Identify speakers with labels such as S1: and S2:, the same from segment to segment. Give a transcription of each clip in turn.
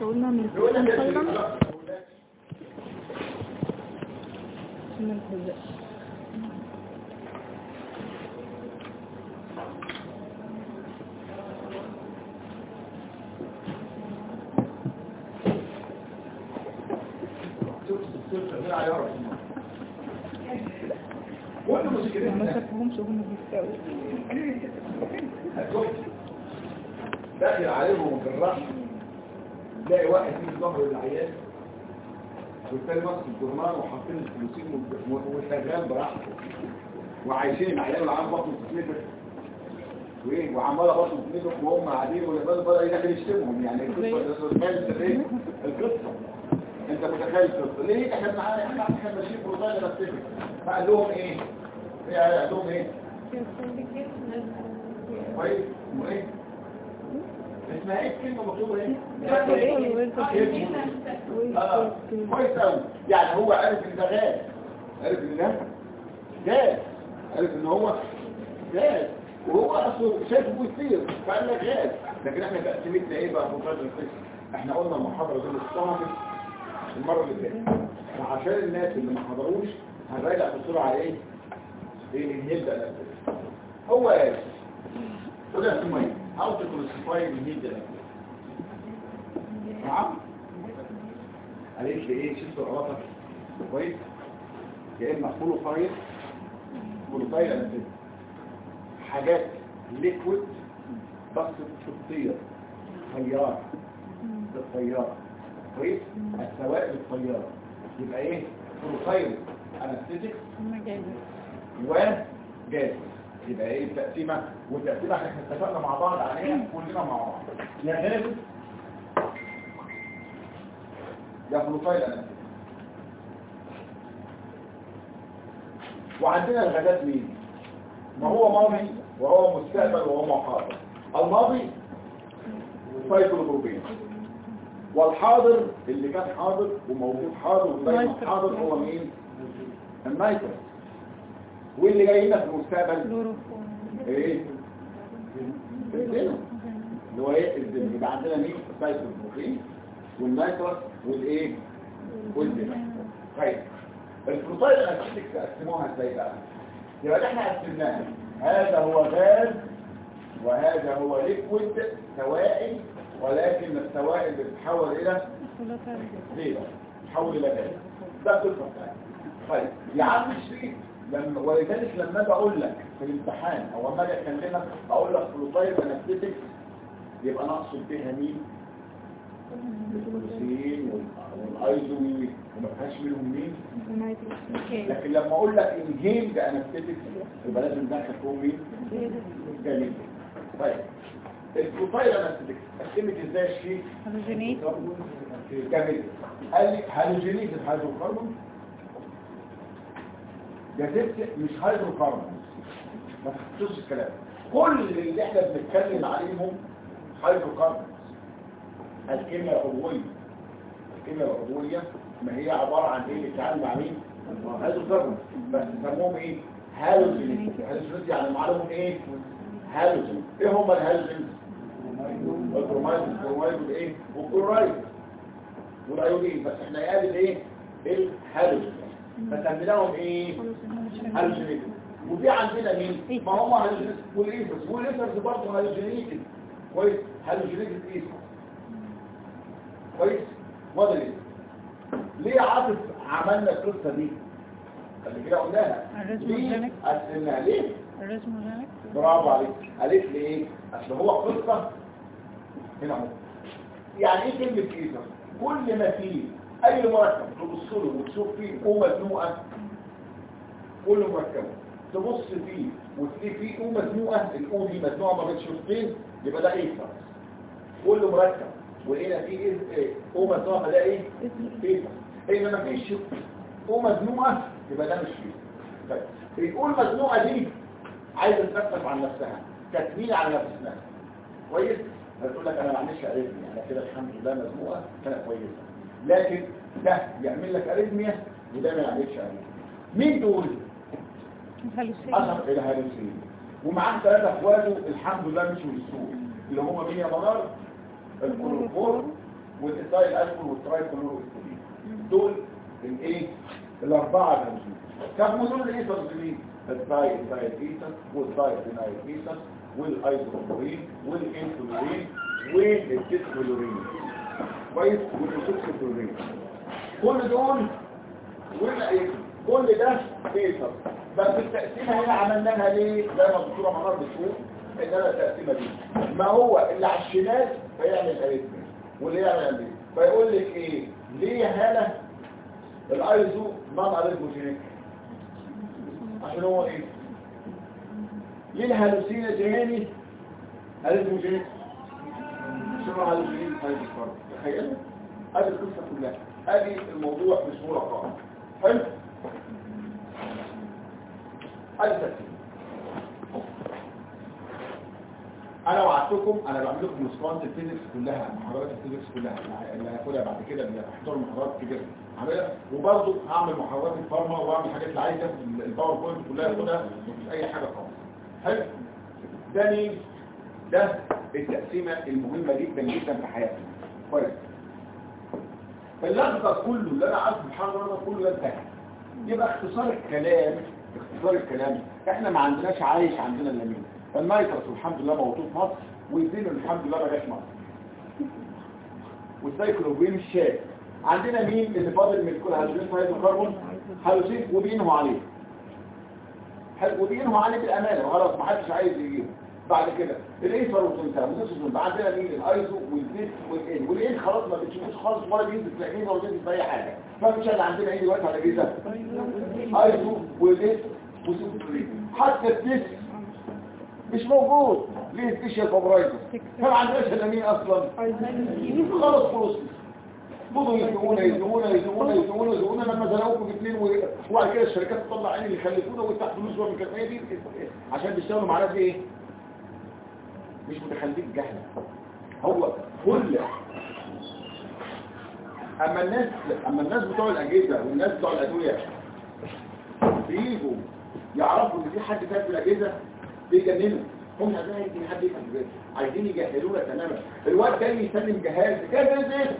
S1: قلنا من ما شافهمش وهم بيستووا
S2: داخل عليهم بالراحه تلاقي واحد في ظهر العيال والتاني ماسك الجرمان وحاطين الفلوسين وشغال براحته وعايشين العيال والعيال بطنه تتنفخ وايه وعماله بطنه تتنفخ وهم قاعدين والولاد بدا يدخل يشتمهم يعني القصه انت متخيل القصه ليه احنا معانا احنا ماشيين بروتين نفسنا فقال لهم ايه قال لهم ايه كويس ايه اسمها ايه الكلمه مطلوبه ايه كويس قوي يعني هو عارف ان ده غاز عارف ان ده غاز عارف ان هو غاز وهو اصله شايفه بيطير فقال لك غاز لكن احنا تقسيمتنا ايه بقى في مقدار القسم احنا قلنا المحاضره دي اتصنفت المره اللي فاتت وعشان الناس اللي ما حضروش هنراجع بسرعه ايه نبدا الاسئله هو ايه وده اسمه ايه how to classify الهيد نعم قالت لي ايه شفتوا العلاقه كويس يا اما فولوفايل انا كده حاجات ليكويد بس بتطير طياره الطياره كويس السوائل الطياره يبقى ايه فولوفايل انستيك وجاز يبقى ايه التقسيمه والتقسيمه احنا اتفقنا مع بعض عليها كلنا مع بعض يا غاز يا فلوفايل انستيك وعندنا الغازات مين ما هو ماضي وهو مستقبل وهو حاضر الماضي سايكلوبروبين والحاضر اللي كان حاضر وموجود حاضر ودايما حاضر هو مين النيتروس واللي جاي لنا في المستقبل ايه الزينو اللي هو ايه الزينو يبقى عندنا مين السايكلوبروبين والنيتروس والايه والزينو طيب الفلوفايل انستيك تقسموها ازاي بقى يبقى احنا قسمناها هذا هو غاز وهذا هو ليكويد سوائل ولكن السوائل بتتحول الى زيت تتحول الى غاز ده القصه بتاعتنا طيب يا عم الشريك ولذلك لما اجي اقول لك في الامتحان او لما اجي اكلمك اقول لك فلوفايل انستيك يبقى انا اقصد بيها مين الفلوسين والايزومي وما فيهاش منهم مين لكن لما اقول لك انهيل ده انستيك يبقى لازم ندخل فيهم مين جميل طيب الفلوفايل انستيك قسمت ازاي الشيء
S1: هالوجينيز
S2: جميل قال لي هالوجينيز الهيدروكربون جازيت مش هيدروكربون ما تخصوش الكلام كل اللي احنا بنتكلم عليهم هيدروكربون الكيمياء العضوية ما هي عبارة عن ايه بتتعامل مع مين هيدروكربون بس يسموهم ايه هالوجينيز يعني معلومهم ايه هالوجين ايه هم الهالوجين البرومايد والايه والكلورايد والايودين بس احنا قال ايه الهالوجين فسميناهم ايه هالوجينيز ودي عندنا مين ما هم هالوجينيز والايثرز برضه هالوجينيز كويس هالوجينيز ايثر كويس واضح ليه عاطف عملنا القصه دي اللي كده قلناها ليه قسمناها ليه
S1: الريزموجينيك
S2: برافو عليك قالت لي ايه اصل هو قصه هنا اهو يعني ايه كلمه كيسه كل ما فيه اي مركب تبص له وتشوف فيه مزنوقه كل مركب تبص فيه وتلاقي فيه مزنوقه الاو دي مزنوقه ما بين شرطين يبقى ده ايه كل مركب وهنا فيه ايه مزنوقه ده ايه ايه ما فيش مزنوقه يبقى ده مش فيه طيب بيقول مزنوقه دي عايزه تنفس عن نفسها تكميل على نفسها كويس هتقول لك انا ما عنديش اريثميا انا كده الحمد لله مزنوقه كانت كويسه لكن ده يعمل لك اريثميا وده ما يعملش اريثميا مين دول اثر الهالوسين ومعاه ثلاثه اخواته الحمد لله مش بالسوء اللي هم مين يا منار الكلوروفور والايثايل الكحول والتراي كلوروسترين. دول الايه الاربعه الهيدروجين. طب ما دول الايه ترجمين؟ الداي ايثر والداي فينايل ايثر والايزوكلورين والانسولين والتيترولورين كويس والتيترولورين. كل دول كل ده ايثر. بس التقسيمه هنا عملناها ليه؟ زي ما الدكتوره منار بتقول انما التقسيمه دي ما هو اللي على الشمال فيعمل اريثميا واللي يعمل ايه؟ فيقول لك ايه؟ ليه يا هاله الايزو نون اريثموجينيك؟ عشان هو ايه؟ ليه الهالوسينوجيني اريثموجينيك؟ عشان هو هالوسينوجيني هايبوثيرميك. تخيل ادي القصه كلها، ادي الموضوع بصوره قائمه. حلو؟ ادي التقسيم. انا وعدتكم انا بعمل لكم مسكونت الفيزيكس كلها، محاضرات الفيزيكس كلها اللي هاخدها بعد كده اللي هحضر محاضرات كتير هعملها، وبرضه هعمل محاضرات الفارما واعمل حاجات اللي عايزها الباوربوينت كلها ياخدها، مفيش اي حاجه خالص. حلو. ده التقسيمه المهمه جدا جدا في حياتنا. كويس. اللخبطه كله اللي انا عارفه المحاضره كله ده انتهى. يبقى اختصار الكلام احنا ما عندناش عايش عندنا الا مين؟ النيترس الحمد لله موجود في مصر، والزين الحمد لله ما جاش مصر، والسايكلوبين الشاك. عندنا مين اللي فاضل من كل هيدروجين هيدروكربون؟ هالوسين وبينهم عليه. وبينهم عليه بالامانه وخلاص ما حدش عايز يجيبه. بعد كده الايثر والسنتام عندنا مين؟ الايزو والزيت والان. والان خلاص ما بتشوفوش خالص ولا بينزل في العين ولا بينزل في اي حاجه. فمش اللي عندنا ايه دلوقتي على جيزه؟ ايزو وزيت وسوبرين. حتى التيست مش موجود. ليه سبيشال فابرايزر؟ ما عندناش الا مين اصلا؟ خلاص فضلوا يزنقونا لما زنقوكم باثنين وبعد كده الشركات تطلع عين اللي يخلفونا ويفتح فلوس من الكميه دي عشان بيشتغلوا معانا في ايه؟ مش متخلفين جهله. هو كل اما الناس بتوع الاجهزه والناس بتوع الادويه بييجوا يعرفوا ان في حد فات في الاجهزه بيجننوا. هم عايزين حد يفهم بجد، عايزين يجهلونا تماما. الوقت ده يسلم جهاز كده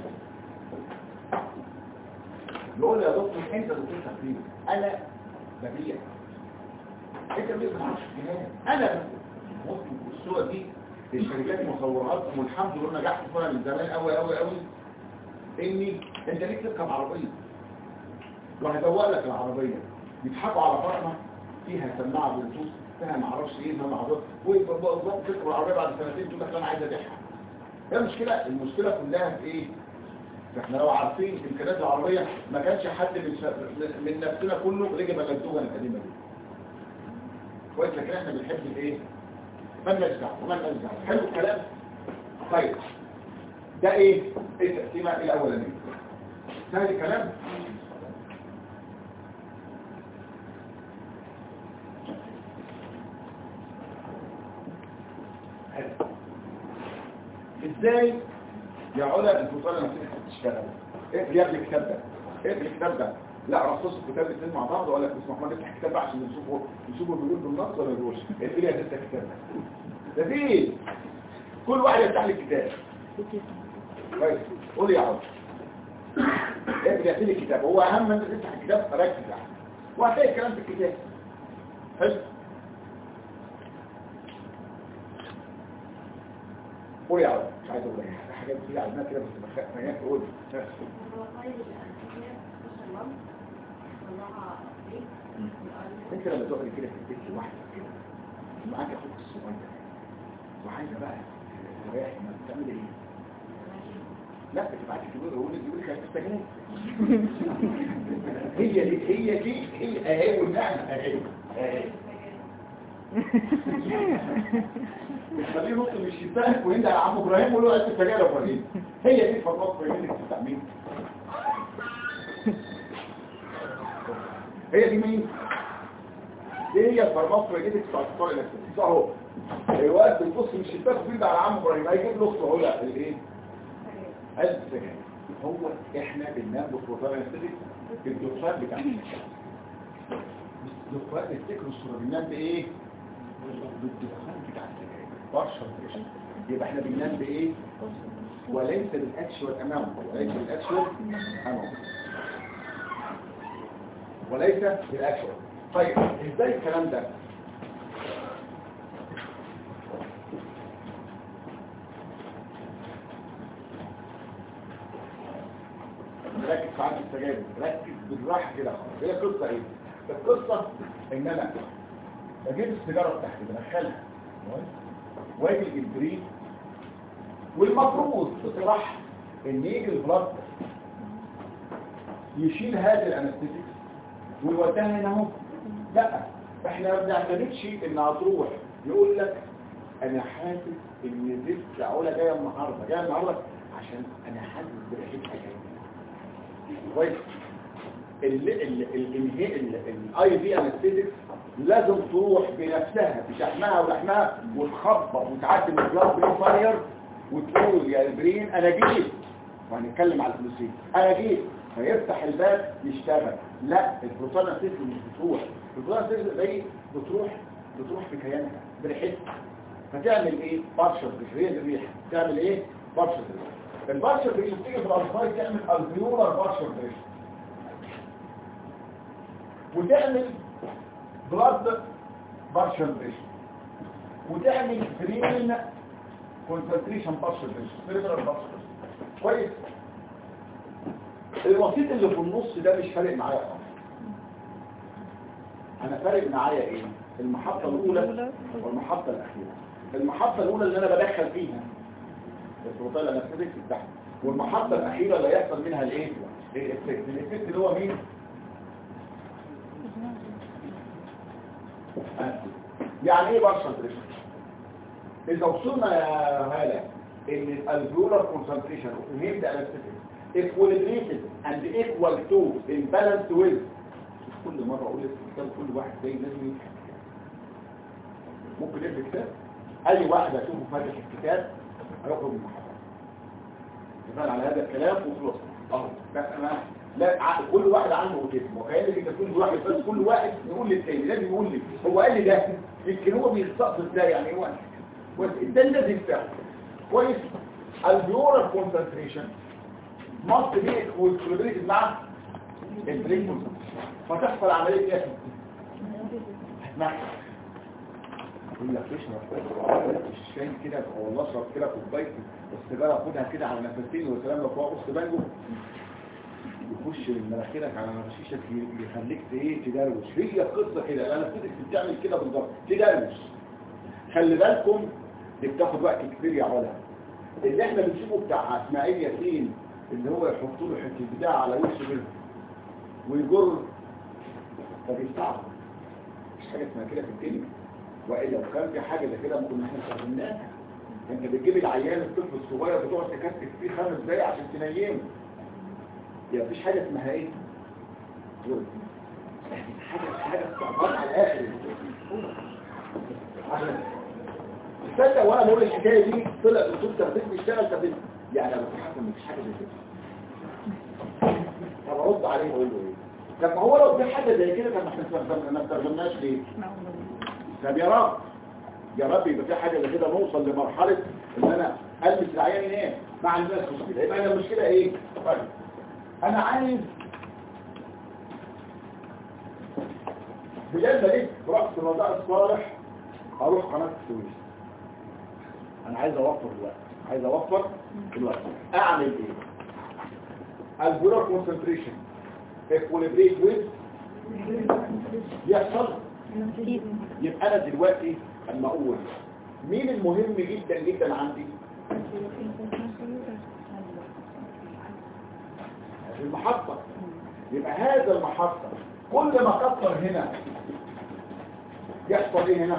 S2: يقول يا دكتور انت دكتور تقريبا انا ببيع، انت ما تعرفش الجهاز. انا ممكن الصوره دي الشركات مصورات والحمد لله نجحت فيها من زمان قوي اني انت ليك تركب عربيه وهدوق لك العربيه يضحكوا على فرقه فيها سماعه بلوتوث فيها ما اعرفش ايه ما معروف ويبقى تركب العربيه بعد سنتين تقول لك انا عايز ابيعها. هي المشكله كلها في ايه؟ احنا لو عارفين امكانيات العربيه ما كانش حد من نفسنا كله رجب الجدوجه القديمه دي. كويس. لكن احنا بنحب الايه؟ ما نرجع. حلو الكلام. طيب ده ايه التقسيمه الاولانيه؟ سهل الكلام. ازاي يا علا الفصال نفسها تشتغل؟ اقفل يا ابني الكتاب ده لا رصص الكتاب الاثنين مع بعض ولا اسمه احمد افتح الكتاب عشان نشوفه بيقول بالنص ولا بيقولش. اقفل يا ست الكتاب ده فيه كل واحد يفتح لي الكتاب كويس. قول يا علا اقفل يا سيدي الكتاب. هو اهم من انك تفتح الكتاب ركز عليه وهتلاقي الكلام في الكتاب. حلو. قول يا علا مش عايز اقول لك حاجات كتير عندنا كده بس بخاف تقول انت لما تقعد كده في البيت لوحدك كده معاك اخوك الصغير وعايزه بقى تريح ما بتعمل ايه؟ لا تبعت يقول لك هتستجنن. هي دي اهي والنعمه اهي خليه نط من الشباك ويندى على عم ابراهيم ويقول له انت سجاير يا ابراهيم. هي دي فرقات اللي بتستعمل. هي دي مين؟ دي هي الفرماط اللي بتاعت الطائر الاساسي اهو. الوقت بتبص من الشباك ويندى على عم ابراهيم هيجيب له اخته اهو الايه؟ السجاير. هو احنا بننام بالفرقات الاساسي بالدخان بتاعنا. الدخان السكر الصوره بننام بايه؟ بالدخان بتاع السجاير. برشا. يبقى احنا بننام بايه؟ وليس بالاكشوال اماونت، وليس بالاكشوال اماونت، وليس بالاكشوال. طيب ازاي الكلام ده؟ ركز في عدد التجارب، ركز بالراحه كده خالص. هي قصه ايه؟ القصه ان انا بجيب السيجاره بتاعتي بدخلها واجي الجبريل، والمفروض بصراحه ان يجي البلد يشيل هذه الانستيتيك ويوديها هنا اهو. لا، احنا ما بنعتمدش ان هتروح يقول لك انا حاسس ان لسه علا جايه النهارده عشان انا حاسس بريحتها جايه كويس. الاي في انستيتيك لازم تروح بنفسها بشحمها ولحمها وتخبط وتعدي من البلاد برين بارير وتقول يا البرين انا جيت، وهنتكلم على الفلوسين، انا جيت، فيفتح الباب يشتغل. لا، البروتون انستيتيك مش بتروح، البروتون انستيتيك دي بتروح بكيانها بريحتها. فتعمل ايه؟ بارشل بريشر. الريحه تعمل ايه؟ بارشل بريشر. البارشل بريشر بتيجي في الالفاي تعمل الفيولار بارشل بريشر، وتعمل بلاد بارشل بريشر، وتعمل برين كونسنتريشن بارشل بريشر، سيريبرال بارشل بريشر. كويس. الوسيط اللي في النص ده مش فارق معايا خالص. انا فارق معايا ايه؟ المحطه الاولى والمحطه الاخيره. المحطه الاولى اللي انا بدخل فيها البروتين الانستيتيك بتاعها، والمحطه الاخيره اللي هيحصل منها الايه؟ الافكت اللي هو مين؟ يعني ايه بارشل بريشر؟ اذا وصلنا يا هاله ان الالفيولار كونسنتريشن اوف الهيد انستيتيك equilibrated and equal to imbalanced with، كل مره اقول الكتاب كل واحد زي لازم يفهم. ممكن يقرا كتاب اي واحد اشوفه فاتح الكتاب هيخرج من المحاضره. اتفقنا على هذا الكلام وخلاص. لا كل واحد عنده اوتيزم، وكأنك انت تقول واحد بس، كل واحد يقول للتاني لازم يقول لي هو قال لي ده، يمكن هو بيستقصد ده، يعني هو ده لازم يفهم كويس. البيورال كونسنتريشن must be equilibrated مع البرين كونسنتريشن، فتحصل عمليه ايه؟ اسمع يقول لك اشرب الشاي كده والله اشرب كده كوبايه السيجاره، خدها كده على نفسين وسلام لو فوق قص بانجو يخش من مناخيرك على نفسيشك يخليك ايه تدروش. هي القصه كده، انا كنت بتعمل كده بالظبط تدروش. خلي بالكم دي بتاخد وقت كبير يا علا. اللي احنا بنشوفه بتاع اسماعيل ياسين اللي هو يحط له حته بتاع على وشه كده ويجر، فبيستعب. مش حاجه اسمها كده في الدنيا، والا لو كان في حاجه زي كده ممكن احنا استخدمناها. انت بتجيب العيان الطفل الصغير بتقعد تكتف فيه 5 دقايق عشان تنيمه. يبقى مفيش حاجه اسمها ايه؟ حاجه استعباط على الاخر. عشان تصدق وانا بقول الحكايه دي طلع الدكتور تخدير بيشتغل تخدير، يعني انا بحس مفيش حاجه زي كده. طب ارد عليه واقول له ايه؟ طب ما هو لو في حاجه زي كده كان احنا ما استخدمناش ليه؟ طب يا رب يبقى في حاجه زي كده نوصل لمرحله ان انا البس العيان ينام مع الناس مشكله. يبقى انا المشكله ايه؟ طيب انا عايز بجد ليه رأس الرضاء الصالح اروح قناه السويس. انا عايز اوفر الوقت. اعمل ايه؟ البيورال كونسنتريشن اكوليبريت ويز يحصل. يبقى انا دلوقتي اما اقول مين المهم جدا جدا عندي؟ المحطة. يبقى هذا المحطة كل ما كتر هنا يحصل ايه هنا؟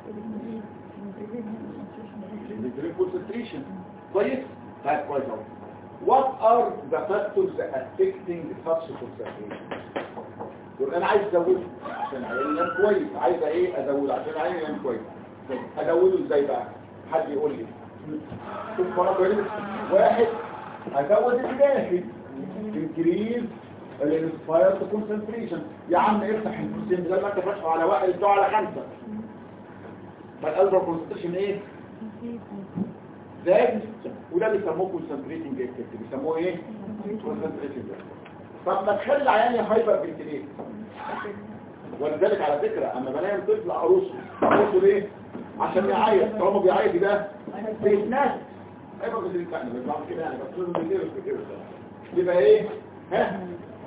S2: concentration. كويس؟ طيب كويس اهو. What are the factors affecting such concentration؟ يقول انا عايز ازوده عشان عيني كويس، عايز ايه ازوده عشان عيني كويس. ازوده ازاي بقى؟ حد يقول لي. شوف فرض واحد ازود الداخل increase الانسبايرد كونسنتريشن. يا عم افتح البروتين بدل ما انت فاتحه على 1 افتحه على 5. فالالفا كونسنتريشن ايه؟ زاد، وده بيسموه كونسنتريتنج افكت. بيسموه ايه؟ كونسنتريتنج. طب ما تخلي العيان هايبر فنتليت. ولذلك على فكره اما بنام طفل اقرصه ليه؟ عشان يعيط. طالما بيعيط يبقى بيتنفس. هايبر فنتليت يعني مش بعمل كده يعني، بس لازم كده يبقى ايه؟ ها؟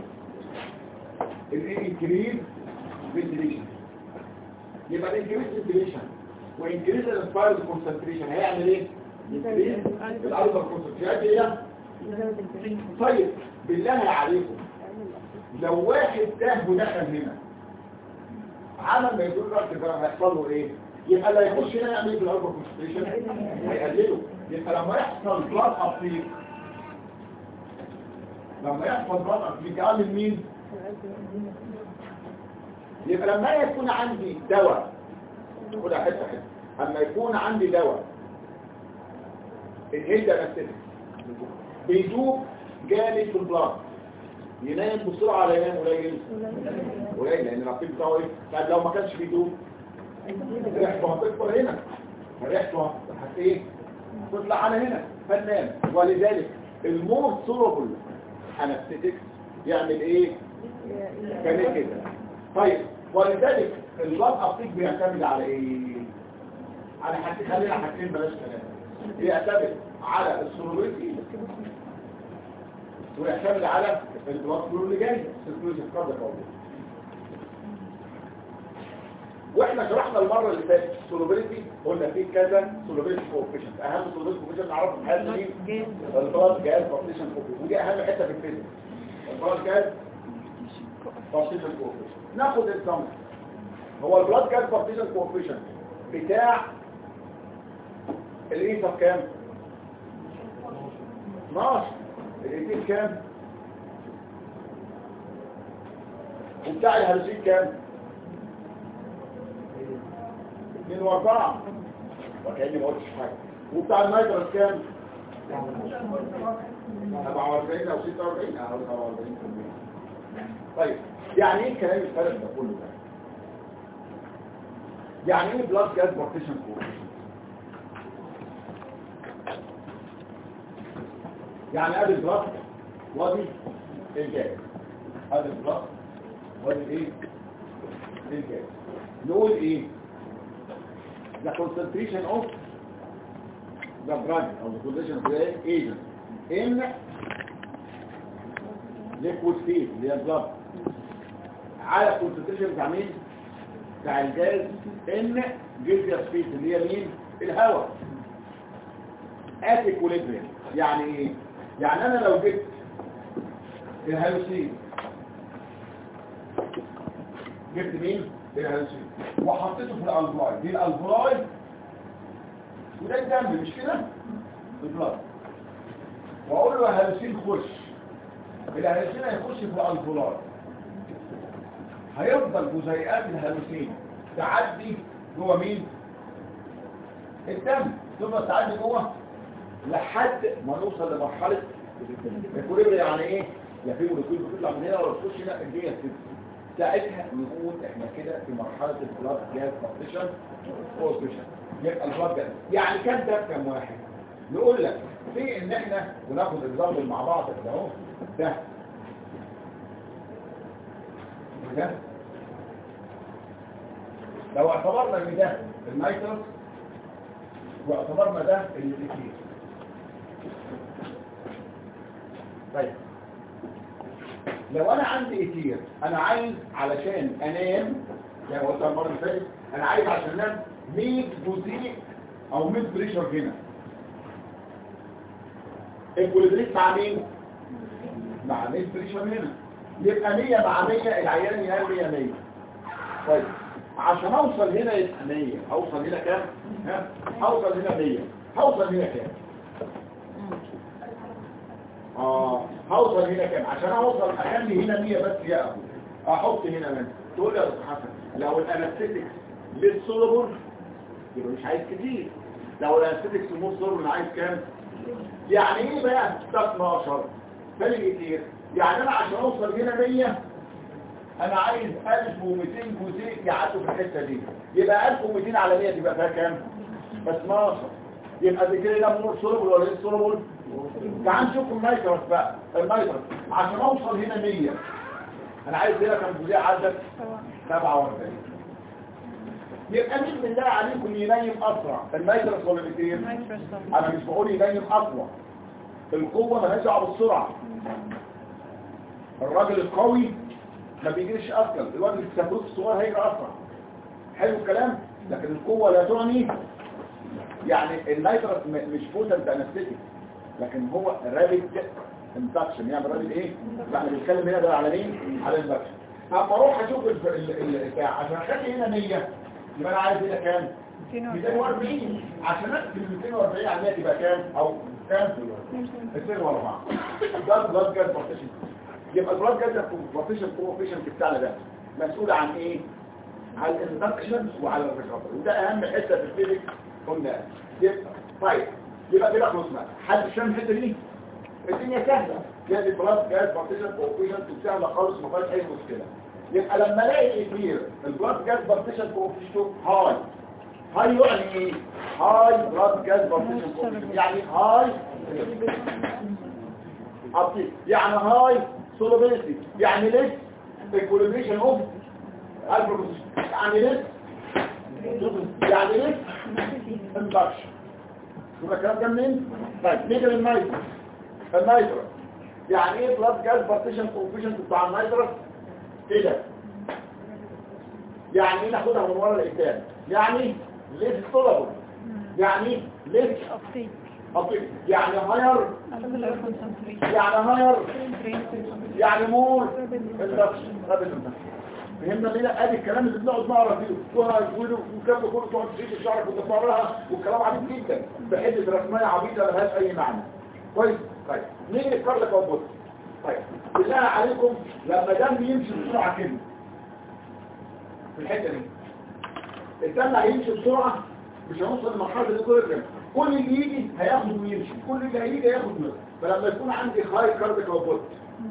S2: الانكريز فنتليشن. يبقى الانكريز فنتليشن وانكريز الانسبايرد كونسنتريشن هيعمل ايه؟ انكريز الالفا كونسنتريشن هي. طيب بالله عليكم لو واحد تاه ودخل هنا عمل ما يدور رأس بقى هيحصل له ايه؟ يبقى اللي هيخش هنا يعمل ايه بالالفا كونسنتريشن؟ هيقلله. يبقى لما يحصل بلاد ابليك، يقلل مين؟ يبقى لما يكون عندي دواء، خد حته اما يكون عندي دواء الهيدا نفسه بيدوب جامد في البلاد، ينام بسرعه على ينام قليل لان الرقيق بتاعه ايه؟ طب لو ما كانش بيدوب ريحته هتكبر هنا، ريحته ايه؟ تطلع على هنا فنام. ولذلك المور سولوبل انستيك يعمل ايه؟ كان كده. طيب ولذلك البلاد ابتيك بيعتمد على ايه؟ على خلينا حاجتين بلاش كلام. بيعتمد على السولوبيليتي ويعتمد على البلاد فلو اللي جاي السيركيوليشن قبل الكون. واحنا شرحنا المره اللي فاتت السولوبيليتي، قلنا فيه كذا سولوبيليتي كوفيشنت. اهم سولوبيليتي كوفيشنت نعرفه في حياتنا مين؟ البلاد جاز بارتيشن كوفيشنت، ودي اهم حته في الفيزياء. البلاد جاز بارتيشن كوفيشنت. ناخد اكزامبل. هو البلاد جاز بارتيشن كوفيشنت بتاع الايثر كام؟ 12. الايثيل كام؟ وبتاع الهالوسين كام؟ 2 و4. وكأني ما قلتش حاجه. وبتاع النيتروس كام؟ 47 او 46 او 47%. طيب يعني ايه الكلام الفارغ ده كله ده؟ يعني ايه بلاد جاز بارتيشن كوفيشنت؟ يعني ادي البلاد وادي الجاز، ادي البلاد وادي ايه؟ الجاز. نقول ايه؟ the concentration of the drug or the concentration of the agent in liquid phase اللي هي البلاد على concentration بتاع مين؟ بتاع الجاز ان جيزيوس فيس اللي هي مين؟ الهواء. at equilibrium. يعني ايه؟ يعني انا لو جبت الهالوسين، جبت مين؟ الهالوسين وحطيته في الالفلاي، دي الالفلاي وده الدم مش كده؟ البلاد. واقول له الهالوسين خش، الهالوسين هيخش في الالفلاي، هيفضل جزيئات الهالوسين تعدي جوه مين؟ الدم، تفضل تعدي جوه لحد ما نوصل لمرحله الكوليبري. يعني ايه؟ لا في مولكيول بتطلع من هنا ولا تخش هنا، الدنيا بتبقى ساعتها نقول احنا كده في مرحله البلاد جاز بارتيشن كوفيشنت. يبقى البلاد جاز يعني كام ده كام واحد؟ نقول لك في ان احنا وناخد اكزامبل مع بعض كده اهو. ده لو اعتبرنا ان ده النيتروس واعتبرنا ده الايثيل. طيب لو انا عندي ايثيل انا عايز علشان انام، يعني قلت المره اللي فاتت انا عايز عشان انام 100 جزيء او 100 بريشر هنا. الكوليبريت مع مين؟ مع 100 بريشر هنا. يبقى 100 مع 100 العيان ينام 100 100. طيب عشان اوصل هنا يبقى 100، اوصل هنا كام؟ ها؟ اوصل هنا 100، اوصل هنا كام؟ هوصل هنا كام؟ عشان اوصل اخلي هنا 100 بس يا ابو احط هنا من. تقول لي يا استاذ حسن لو الانستيكس للسولوبول يبقى مش عايز كتير، لو الانستيكس مو سولوبول عايز كام؟ يعني ايه بقى 12 فرق كتير؟ يعني انا عشان اوصل هنا 100 انا عايز 1200 جزيء يعدوا في الحته دي، يبقى 1200 على 100 تبقى فيها كام؟ 12. يبقى دي كده مور سولوبل ولا ايه سولوبل؟ تعال نشوف النيترس بقى. النيترس عشان اوصل هنا 100 انا عايز هنا كام جزيء عدد 47. يبقى مين بالله عليكم ينيم اسرع النيترس ولا الاثنين؟ انا مش بقول ينيم اقوى، القوه مالهاش دعوه بالسرعه. الراجل القوي ما بيجريش اسرع، الراجل السبروت الصغير هيجري اسرع. حلو الكلام. لكن القوه لا تعني يعني النيترس مش بوتنت انستيك، لكن هو رابيد اندكشن. يعني رابيد ايه؟ احنا بنتكلم هنا ده على مين؟ على الاندكشن. اما اروح اشوف البتاع عشان اخلي هنا 100 يبقى انا عايز هنا كام؟ 240. عشان اقسم 240 على 100 يبقى كام؟ او كام؟ 204. ده البلاد جاز بارتيشن. يبقى البلاد جاز بارتيشن كوفيشنت بتاعنا ده مسؤول عن ايه؟ على الاندكشن وعلى الريكفري، وده اهم حته في الفيزيك قلنا. يبقى طيب يبقى كده خلصنا. حد فاهم الحته دي؟ الدنيا سهله. يعني البلاد جاز بارتيشن كوفيشنت سهله خالص ما فيهاش اي مشكله. يبقى لما الاقي كتير البلاد جاز بارتيشن كوفيشنت هاي يعني ايه؟ هاي بلاد جاز بارتيشن كوفيشنت يعني هاي أبطيك. يعني هاي سولوبيليتي يعني ليس ايكوليبريشن اوف البروبوزيشن يعني ليس يعني ليس اندكشن. يبقى الكلام ده منين؟ طيب نيجي للنيترس. النيترس يعني ايه بلاد جاز بارتيشن كوفيشنت بتاع النيترس؟ كده يعني ايه؟ ناخدها من ورا لقدام. يعني ليس سولوبل يعني ليس أطيق يعني هاير يعني هاير يعني مور اندكشن. فهمنا ليه؟ ادي الكلام اللي بنقعد نقرا فيه وكم كله تقعد تشيل شعرك وتقراها والكلام عبيط جدا بحته رسميه عبيطه ملهاش اي معنى. كويس. طيب نيجي نتكلم لك اهو. طيب بالله عليكم لما دم يمشي بسرعه كده في الحته دي الدم هيمشي بسرعه مش هنوصل لمرحله الايكوليبريم. كل اللي يجي هياخد ويمشي، كل اللي هيجي هياخد منه. فلما يكون عندي هاي كاردياك اوتبوت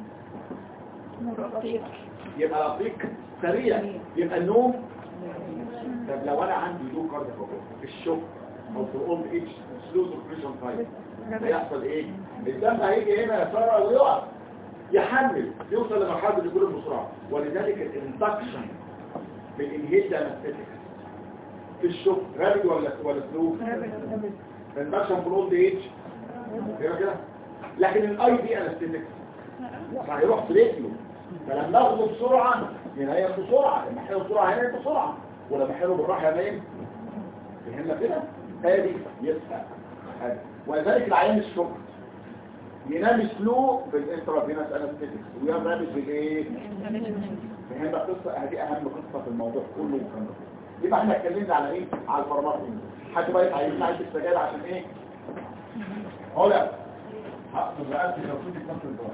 S2: يبقى الاطيق سريع، يبقى النوم. طب لو انا عندي لو كاردياك اوتبوت في الشوك او في اولد ايج سلو سيركيوليشن تايم هيحصل ايه؟ الدم هيجي هنا يسرع ويقف يحمل يوصل لمرحله الايكوليبريم بسرعه. ولذلك الاندكشن بالانهيل ده انستيك في الشوك رابد ولا سلو؟ اندكشن في الاولد ايج كده. لكن الاي دي انستيك هيروح في رجله. فلما اخده بسرعه ينام بسرعه، لما احله بسرعه هينام بسرعه، ولما احله بالراحه ينام. فهمنا كده؟ ادي يبقى ولذلك العيان الشوك ينام سلو بالانترافينوس انستيك وينام رابد بالايه؟ فهمنا قصه دي اهم قصه في الموضوع كله وكله. يبقى احنا اتكلمنا على ايه؟ على الفارماكولوجي. حد بقى عايزين نعيش السجاير عشان ايه؟ هلا هقصد بقى في توصيل الكونت الدواء.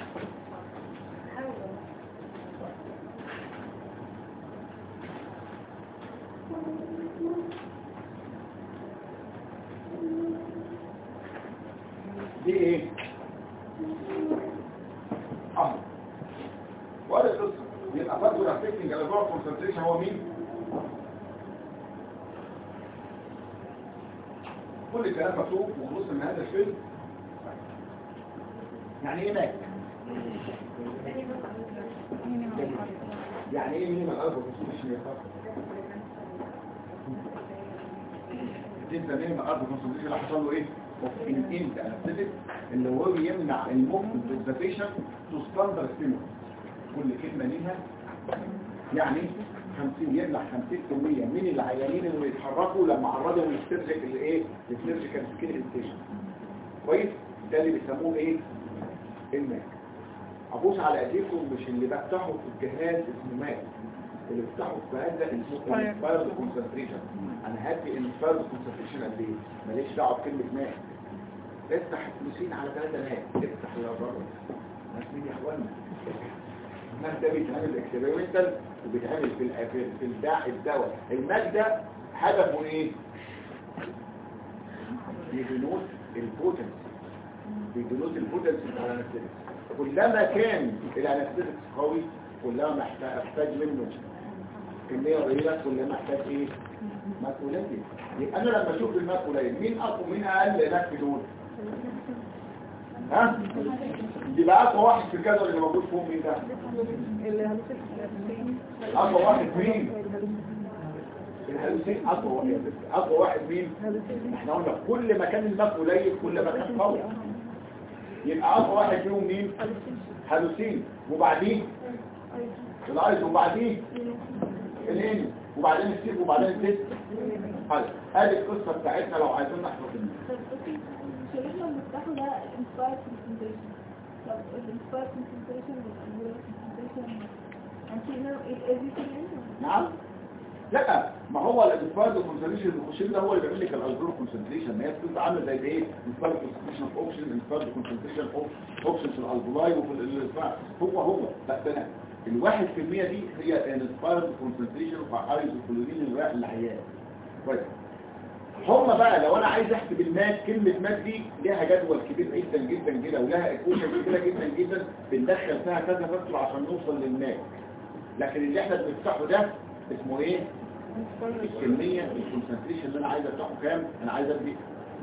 S2: دي ايه؟ وقال القصه يبقى فاكتور افكتنج الجوع كونسنتريشن هو مين؟ كل الكلام مكتوب وخلص من هذا الفيلم. يعني ايه ماك؟ يعني ايه مينيمال الفا كونسنتريشن يا فاكر؟ انت مينيمال الفا كونسنتريشن اللي حصل له ايه؟ انت انستيك اللي هو يمنع الموفمنت بالبيشنت تو ستاندرد ستيمولس. كل كلمه ليها يعني 50 يمنع 50% من العيانين اللي بيتحركوا لما عرضوا للسيرجيك الايه؟ للسيرجيكال سكين انستيشن. كويس؟ ده اللي بيسموه ايه؟ الماك. ابوس على ايديكم مش اللي بفتحه في الجهاز اسمه ماك، اللي بفتحه في هذا اسمه انسبايرد كونسنتريشن. انا هدي انسبايرد كونسنتريشن قد ايه؟ ماليش دعوه بكلمه ماك. افتح الفلوسين على 3 ماك، افتح يا بره ناس مين يا اخوانا؟ الماك ده بيتعمل اكسبيرمنتال وبيتعمل في الدواء. الماك ده هدفه ايه؟ بيدنوت البوتنسي، بيدنوت البوتنسي على الانستيك. كلما كان الانستيك قوي كلما احتاج منه كميه قليله كل ما احتاج ايه ماك قليل. يبقى انا لما اشوف الماك قليل مين اقوى مين اقل ماك في دول؟ ها يبقى اقوى واحد في الجدول اللي موجود فوق مين ده؟ اقوى واحد مين؟ الهلوسين. اقوى واحد مين؟ احنا قلنا كل ما كان الماء قليل كل ما كان قوي. يبقى اقوى واحد فيهم مين؟ هلوسين. وبعدين الايز، وبعدين الهين، وبعدين السيف، وبعدين الزيت. ادي القصه بتاعتنا لو عايزين نحفظ منها.
S1: شريحنا المفتاحه ده الانسباير كونسنتريشن. طب الانسباير كونسنتريشن والانجولار كونسنتريشن هنشيلهم ايه؟
S2: نعم. لا ما هو الانسباير كونسنتريشن الخشين ده هو اللي بيعمل لك الالجور كونسنتريشن. ما هي بتبقى عامله زي ايه؟ انسباير كونسنتريشن اوف اوبشن، انسباير كونسنتريشن اوف اوبشن في الالبولاي وفي الاسماء. هو لا ده الواحد في المية دي هي الانسباير كونسنتريشن اوف ايزوكلورين الواحد العيان. كويس. هم بقى لو انا عايز احسب الماك، كلمه ماك دي ليها جدول كبير جدا جدا كده ولها ايكويشن كبيره جدا جدا بندخل فيها كذا فاكتور عشان نوصل للماك. لكن اللي احنا بنفتحه ده اسمه ايه؟ الكميه الكونسنتريشن اللي انا عايز افتحه كام؟ انا عايز ادي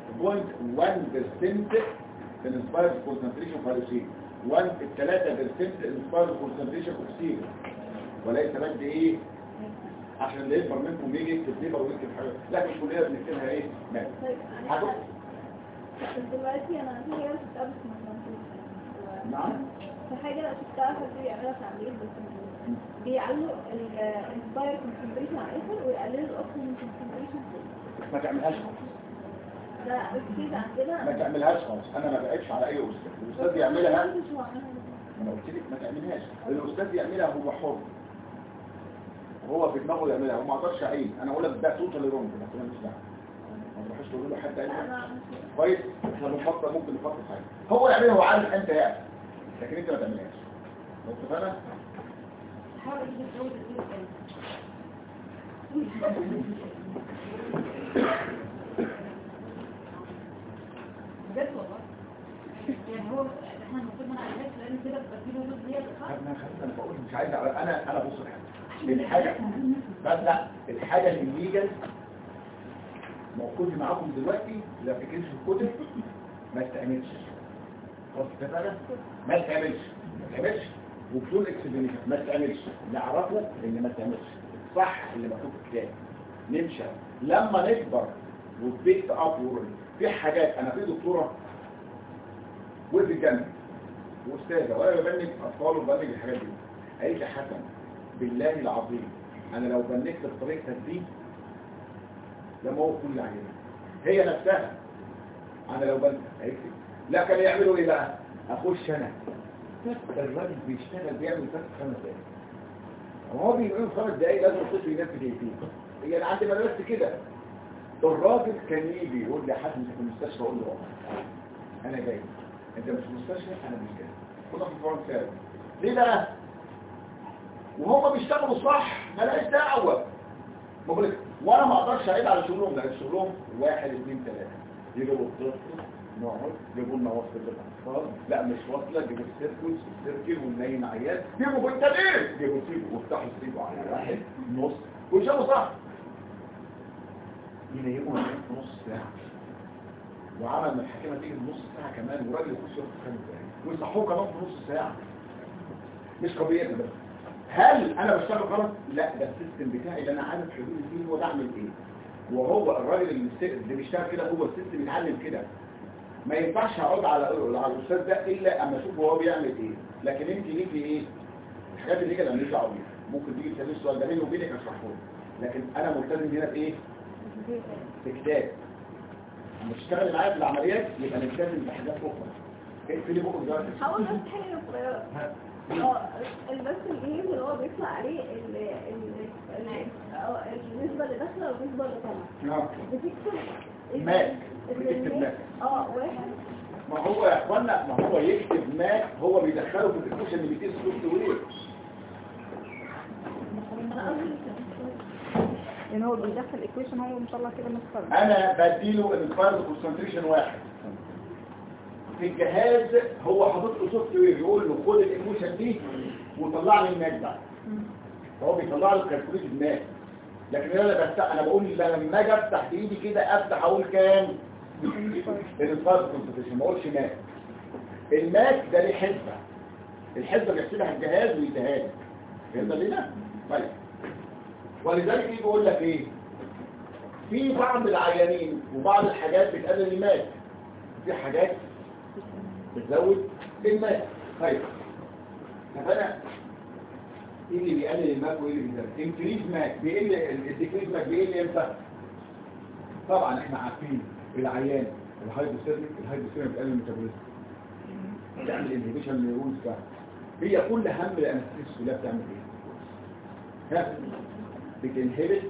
S2: 0.1% انسباير كونسنتريشن فارسين 1.3% انسباير كونسنتريشن اوكسيجين، وليس بدي ايه عشان اللي يكبر منكم يجي يكتب ليبر ويكتب حاجه. لكن كلنا بنكتبها ايه؟ مال.
S1: دلوقتي انا في حاجه شفتها بس ما
S2: نعم.
S1: في حاجه شفتها في بيعملها في عمليه بس بيعلوا الانسباير كونسنتريشن على الاخر ويقللوا الاوكسجين كونسنتريشن.
S2: ما تعملهاش خالص.
S1: ده كده عندنا
S2: ما تعملهاش خالص. انا ما بقتش على اي استاذ. الاستاذ يعملها. انا قلت لك ما تعملهاش. الاستاذ يعملها هو حر. هو في دماغه يعملها وما اقدرش اعين. انا اقول لك ده توتال رونج لكن انا مش دعوه. ما تروحش تقول له حد قال كويس. احنا بنفكر ممكن نفكر في حاجه. هو يعملها هو عارف انت يعني. لكن انت ما تعملهاش. اتفقنا؟
S1: حاول تزود الدقيقه. بجد والله. يعني هو احنا المفروض ما نعرفش لان كده بتبقى له زياده صح؟
S2: انا بقول مش عايز انا بص الحاجه بس لا الحاجه الليجل موجوده معاكم دلوقتي لا فكرش في الكتب ما تعملش. خلاص اتفقنا؟ ما تعملش وبدون اكسبلينيشن ما تعملش. نعرفه ان ما تعملش صح اللي مكتوب في الكتاب. نمشي لما نكبر وبيت اب في حاجات. انا في دكتوره وفي الجنة واستاذه وانا ببنك اطفال وببنك الحاجات دي. قالت لي حسن بالله العظيم انا لو بنكت بطريقتك دي لما هو كل عينه هي نفسها انا لو بنكت. قالت لي لا كانوا يعملوا ايه بقى؟ اخش انا الراجل بيشتغل بيعمل بس 5 دقايق وهو بيعمل 5 دقايق لازم الطفل ينام في دقيقتين. هي انا عندي مدرسه كده. الراجل كان يجي يقول لي حد انت في المستشفى. اقول له انا جاي. انت مش في المستشفى انا مش جاي. كنا في فرنسا. ليه بقى؟ وهم بيشتغلوا صح مالهاش دعوه. بقول لك وانا ما اقدرش اعيد على شغلهم. ده شغلهم 1 2 3 يجيبوا الطفل نقعد يجيبوا لنا وصل للاطفال. لا مش واصله يجيبوا السيركل والنايم عيال يجيبوا بالتدريب يجيبوا سيبوا وافتحوا سيبوا على واحد نص ويشتغلوا صح. ينيموا في نص ساعه وعمل من الحكيمه تيجي نص ساعه كمان وراجل يخش ياخد 5 دقايق ويصحوه كمان في نص ساعه. مش قضيه بس. هل انا بشتغل غلط؟ لا ده السيستم بتاعي اللي انا عارف حدود فيه هو بعمل ايه. وهو الراجل اللي بيشتغل كده هو السيستم يتعلم كده. ما ينفعش اقعد على الاستاذ ده الا اما اشوف هو بيعمل ايه. لكن انت ليكي ايه الحاجات اللي كده ماليش دعوه بيها. ممكن تيجي تسالني السؤال ده بيني وبينك اشرحه لك. لكن انا ملتزم هنا بايه؟ بكتاب. لما تشتغل معايا في العمليات يبقى نلتزم بحاجات اخرى. اقفلي بقى دلوقتي.
S1: حاول بس حاجه صغيره. البث الجهاز اللي هو بيطلع عليه النسبه اللي داخله والنسبه اللي طالعه.
S2: نعم.
S1: بتكتب
S2: ماك. بتكتب ماك.
S1: واحد.
S2: ما هو يا اخوانا ما هو يكتب ماك هو بيدخله في الايكويشن اللي بيقيس السوفت وير.
S3: يعني هو بيدخل ايكويشن هو ان شاء الله كده مستقبل.
S2: انا بديله الفايل كونسنتريشن 1 في الجهاز. هو حاطط له سوفت وير يقول له خد الايكويشن دي وطلع لي الماك ده. فهو بيطلع لي الكالكوليتد ماك. لكن انا بقول لما اجي افتح بايدي كده افتح اقول كام الانسباير كونسنتريشن، ما اقولش ماك. الماك ده ليه حسبه، الحسبه بيحسبها الجهاز ويديها لك. فهمت ليه؟ طيب ولذلك يجي يقول لك ايه، في بعض العيانين وبعض الحاجات بتقلل الماك، في حاجات بتزود الماك. طيب فانا ايه اللي بيقلل الماك وايه اللي بيزود؟ انكريز ماك بيقل، الديكريز ماك بيقل امتى؟ طبعا احنا عارفين العيان الهايبوثيرميك بيقلل الميتابوليزم، بتعمل انهبيشن للنيورونز بتاعها. هي كل هم الانستيزيا كلها بتعمل ايه؟ ها بتنهبت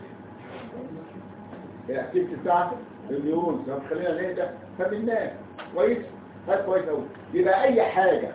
S2: الاكتيفيتي بتاعت النيورونز، فبتخلينا نهدى فبننام. كويس؟ هذا كويس قوي. يبقى اي حاجه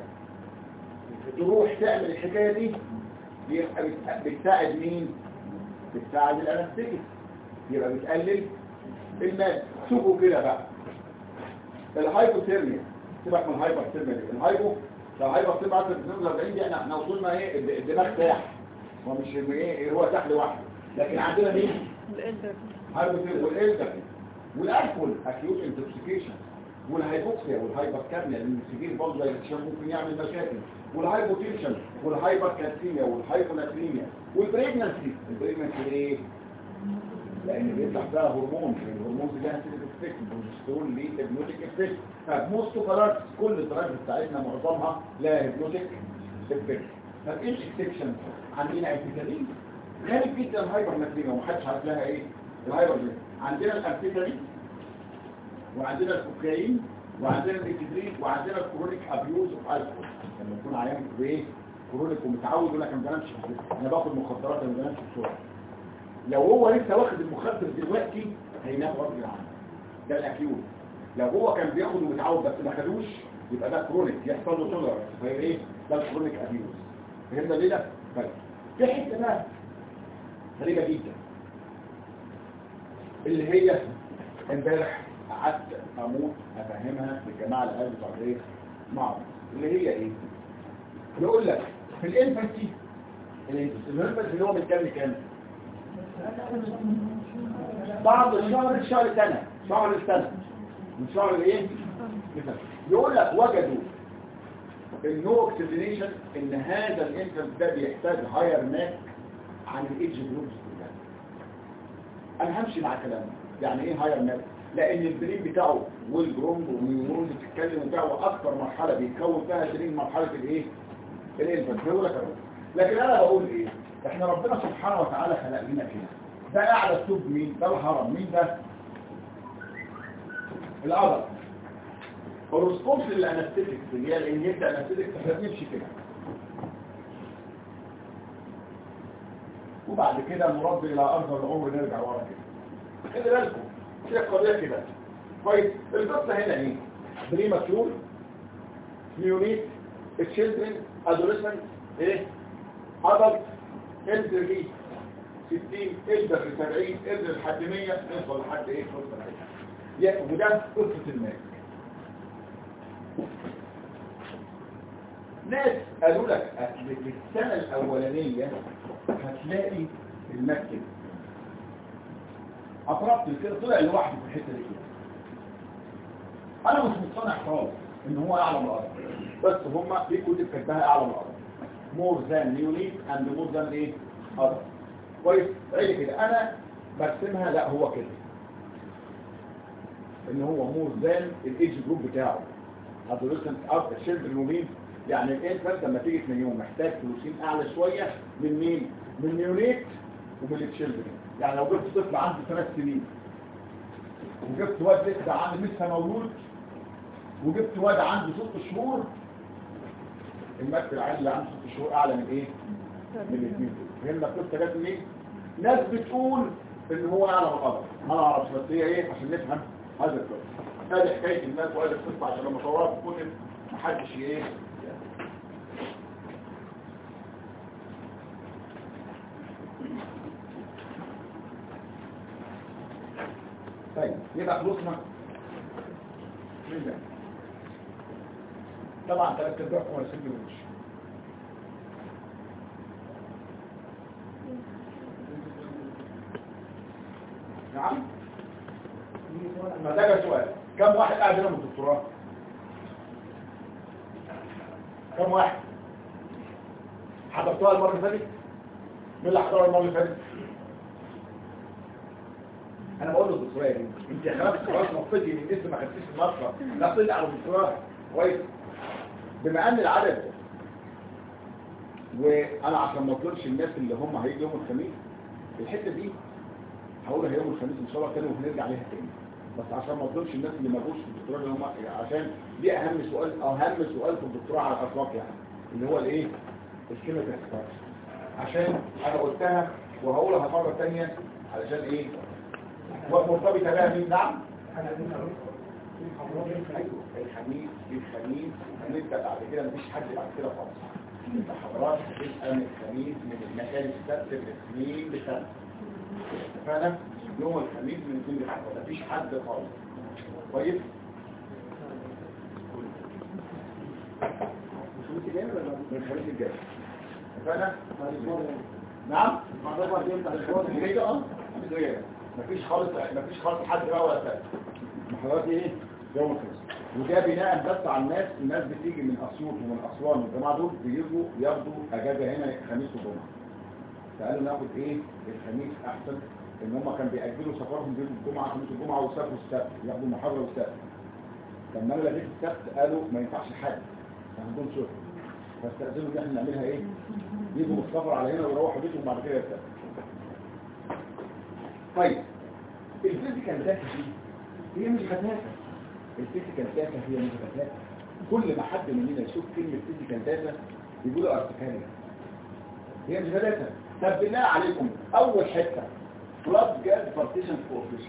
S2: تروح تعمل الحكايه دي يبقى بتساعد مين؟ بتساعد الانستيزيا، يبقى بتقلل الماء. شوفوا كده بقى الهايبوثيرميا، سيبك من الهايبوثيرميا دي. لو هايبوثيرميا 42 دي احنا وصلنا ايه؟ الدماغ تاح، هو مش ايه هو تاح لوحده. لكن عندنا مين؟ الهايبوثيرميا والإلدر والالكول اكيوت انتوكسيكيشن والهايبوكسيا والهايبركارميا، لان السجين برضه الاكتشاف ممكن يعمل مشاكل، والهايبوتنشن والهايبركالسيميا والهايبوناتريميا والبريجنسي. البريجنسي ايه؟ لان بيطلع فيها هرمون، الهرمون ده لها سيلف افكت، البروجسترون ليه هيبنوتيك افكت. فموست دراجز، كل الدراجز بتاعتنا معظمها لها هيبنوتيك افكت. طب ايه الاكسبشن؟ عندنا امفيتامين غالب جدا الهايبرناتريميا ومحدش عارف لها ايه الهايبرناتريميا. عندنا الامفيتامين وعندنا الكوكايين وعندنا الإكتدرين وعندنا الكرونيك ابيوز اوف الكحول. لما يكون عيان بايه كرونيك ومتعود يقول لك انا ما بنامش، انا باخد مخدرات ما بنامش بسرعه. لو هو لسه واخد المخدر دلوقتي هينام غصب عنه، ده الاكيوت. لو هو كان بياخد ومتعود بس ما خدوش يبقى ده كرونيك، يحصل له تولرنس، فهي ايه؟ ده الكرونيك ابيوز. فهمنا ليه ده؟ طيب في حته بقى غريبه جدا اللي هي امبارح قعدت اموت افهمها للجماعه العيال بتوع ايه معهم، اللي هي ايه؟ يقول لك في الانفانسي اللي هو من كام لكام؟ بعض الشهر سنه، شهر السنه من شهر الايه؟ يقول لك وجدوا النو اوكسجينيشن ان هذا الانفانت ده بيحتاج هاير ماك عن الايدج جروبس كلها. انا همشي مع كلامي. يعني ايه هاير ماك؟ لان البرين بتاعه والجروند والنيورونز بتتكلم بتاعه اكثر مرحله بيتكون فيها البرين مرحله الايه؟ الانفانت. بيقول لك لكن انا بقول ايه؟ احنا ربنا سبحانه وتعالى خلق لنا كده. ده اعلى السوق مين؟ ده الهرم. مين ده؟ العضل. الريسبونس للانستيتيك اللي هي الانهيبت انستيتيك احنا بنمشي كده، وبعد كده نرد الى ارض العمر نرجع ورا كده. خلي بالكم في قضيه كده كويس. القصه هنا ايه؟ بريماتور، نيونيت، تشيلدرن، ادوليسنت، ايه؟ ادلت، الدرلي 60، الدر 70، الدر لحد 100، نوصل لحد ايه؟ وده قصه الماء. ناس قالوا لك في السنه الاولانيه هتلاقي الماء كده، اطرقت كده طلع لوحده في الحته دي كده. انا مش مقتنع خالص ان هو اعلى من الارض، بس هما في كتب كاتباها اعلى من الارض. مور ذان نيونيت اند مور ذان ايه؟ ارض. كويس؟ عيل كده انا برسمها لا هو كده ان هو مور ذان الايدج جروب بتاعه. ادوليسنت اب شيلدرن ومين؟ يعني الانفانت لما تيجي في يوم محتاج فلوسين اعلى شويه من مين؟ من نيونيت ومن التشيلدرن. يعني لو جبت طفل عنده 3 سنين وجبت واد لسه عنده لسه مولود وجبت واد عنده 6 شهور، المادة العيل اللي عنده 6 شهور اعلى من ايه؟ من الاثنين دول. فهمنا القصه جت منين؟ ناس بتقول ان هو اعلى من القدر، ما اعرفش بس هي ايه عشان نفهم هذا القصه. هذه حكايه الناس وهذه القصه عشان لما صورها تكون محدش ايه. طيب يبقى خلصنا من ده. طبعا 3 ارباعكم ولا 6 وش نعم. فده سؤال، كم واحد قاعد هنا من الدكتوراه؟ كم واحد؟ حضرتوها المرة اللي فاتت؟ مين اللي حضرها المرة اللي فاتت؟ انا بقول له الدكتوراه دي انت خلاص نطيتي من لسه ما خدتيش المصرف نطيت على الدكتوراه كويس. بما ان العدد وانا عشان ما اطلبش الناس اللي هم هيجوا يوم الخميس الحته دي هقولها يوم الخميس ان شاء الله تاني وهنرجع عليها تاني، بس عشان ما اطلبش الناس اللي ما جوش في الدكتوراه اللي هم عشان دي اهم سؤال في الدكتوراه على الاطلاق يعني اللي هو الايه؟ الكلمه الاختيار. عشان انا قلتها وهقولها مره ثانيه علشان ايه؟ ومرتبطه بها مين؟ نعم الخميس هنبدا بعد كده مفيش حد بعد كده خالص. المحاضرات هتبقى من الخميس من المكان السبت الاثنين بسبت. اتفقنا؟ يوم الخميس من الاثنين بسبت مفيش حد خالص. كويس؟ من الخميس الجاي. اتفقنا؟ نعم؟ مفيش خالص حد بقى ولا سبت. المحاضرات ايه؟ يوم الخميس. وده بناء بس على الناس بتيجي من اسيوط ومن اسوان والجماعه دول بيجوا ياخدوا اجازه هنا خميس وجمعه. فقالوا ناخد ايه الخميس احسن، ان هم كانوا بيأجلوا سفرهم بين الجمعه خميس الجمعه ويسافروا السبت ياخدوا المحاضره والسبت. لما انا لقيت السبت قالوا ما ينفعش حد عندهم شغل فاستأذنوا ان احنا نعملها ايه؟ يجوا السفر على هنا ويروحوا بيتهم بعد كده السبت. طيب الفيزيكال داتا دي هي مش غتاتة. الفيزيكال داتا هي مش غتاتة. كل ما حد مننا يشوف كلمة فيزيكال داتا يقولوا ارتكالية. هي مش غتاتة. طب بالله عليكم اول حتة بلاد جاز بارتيشن كوفيشن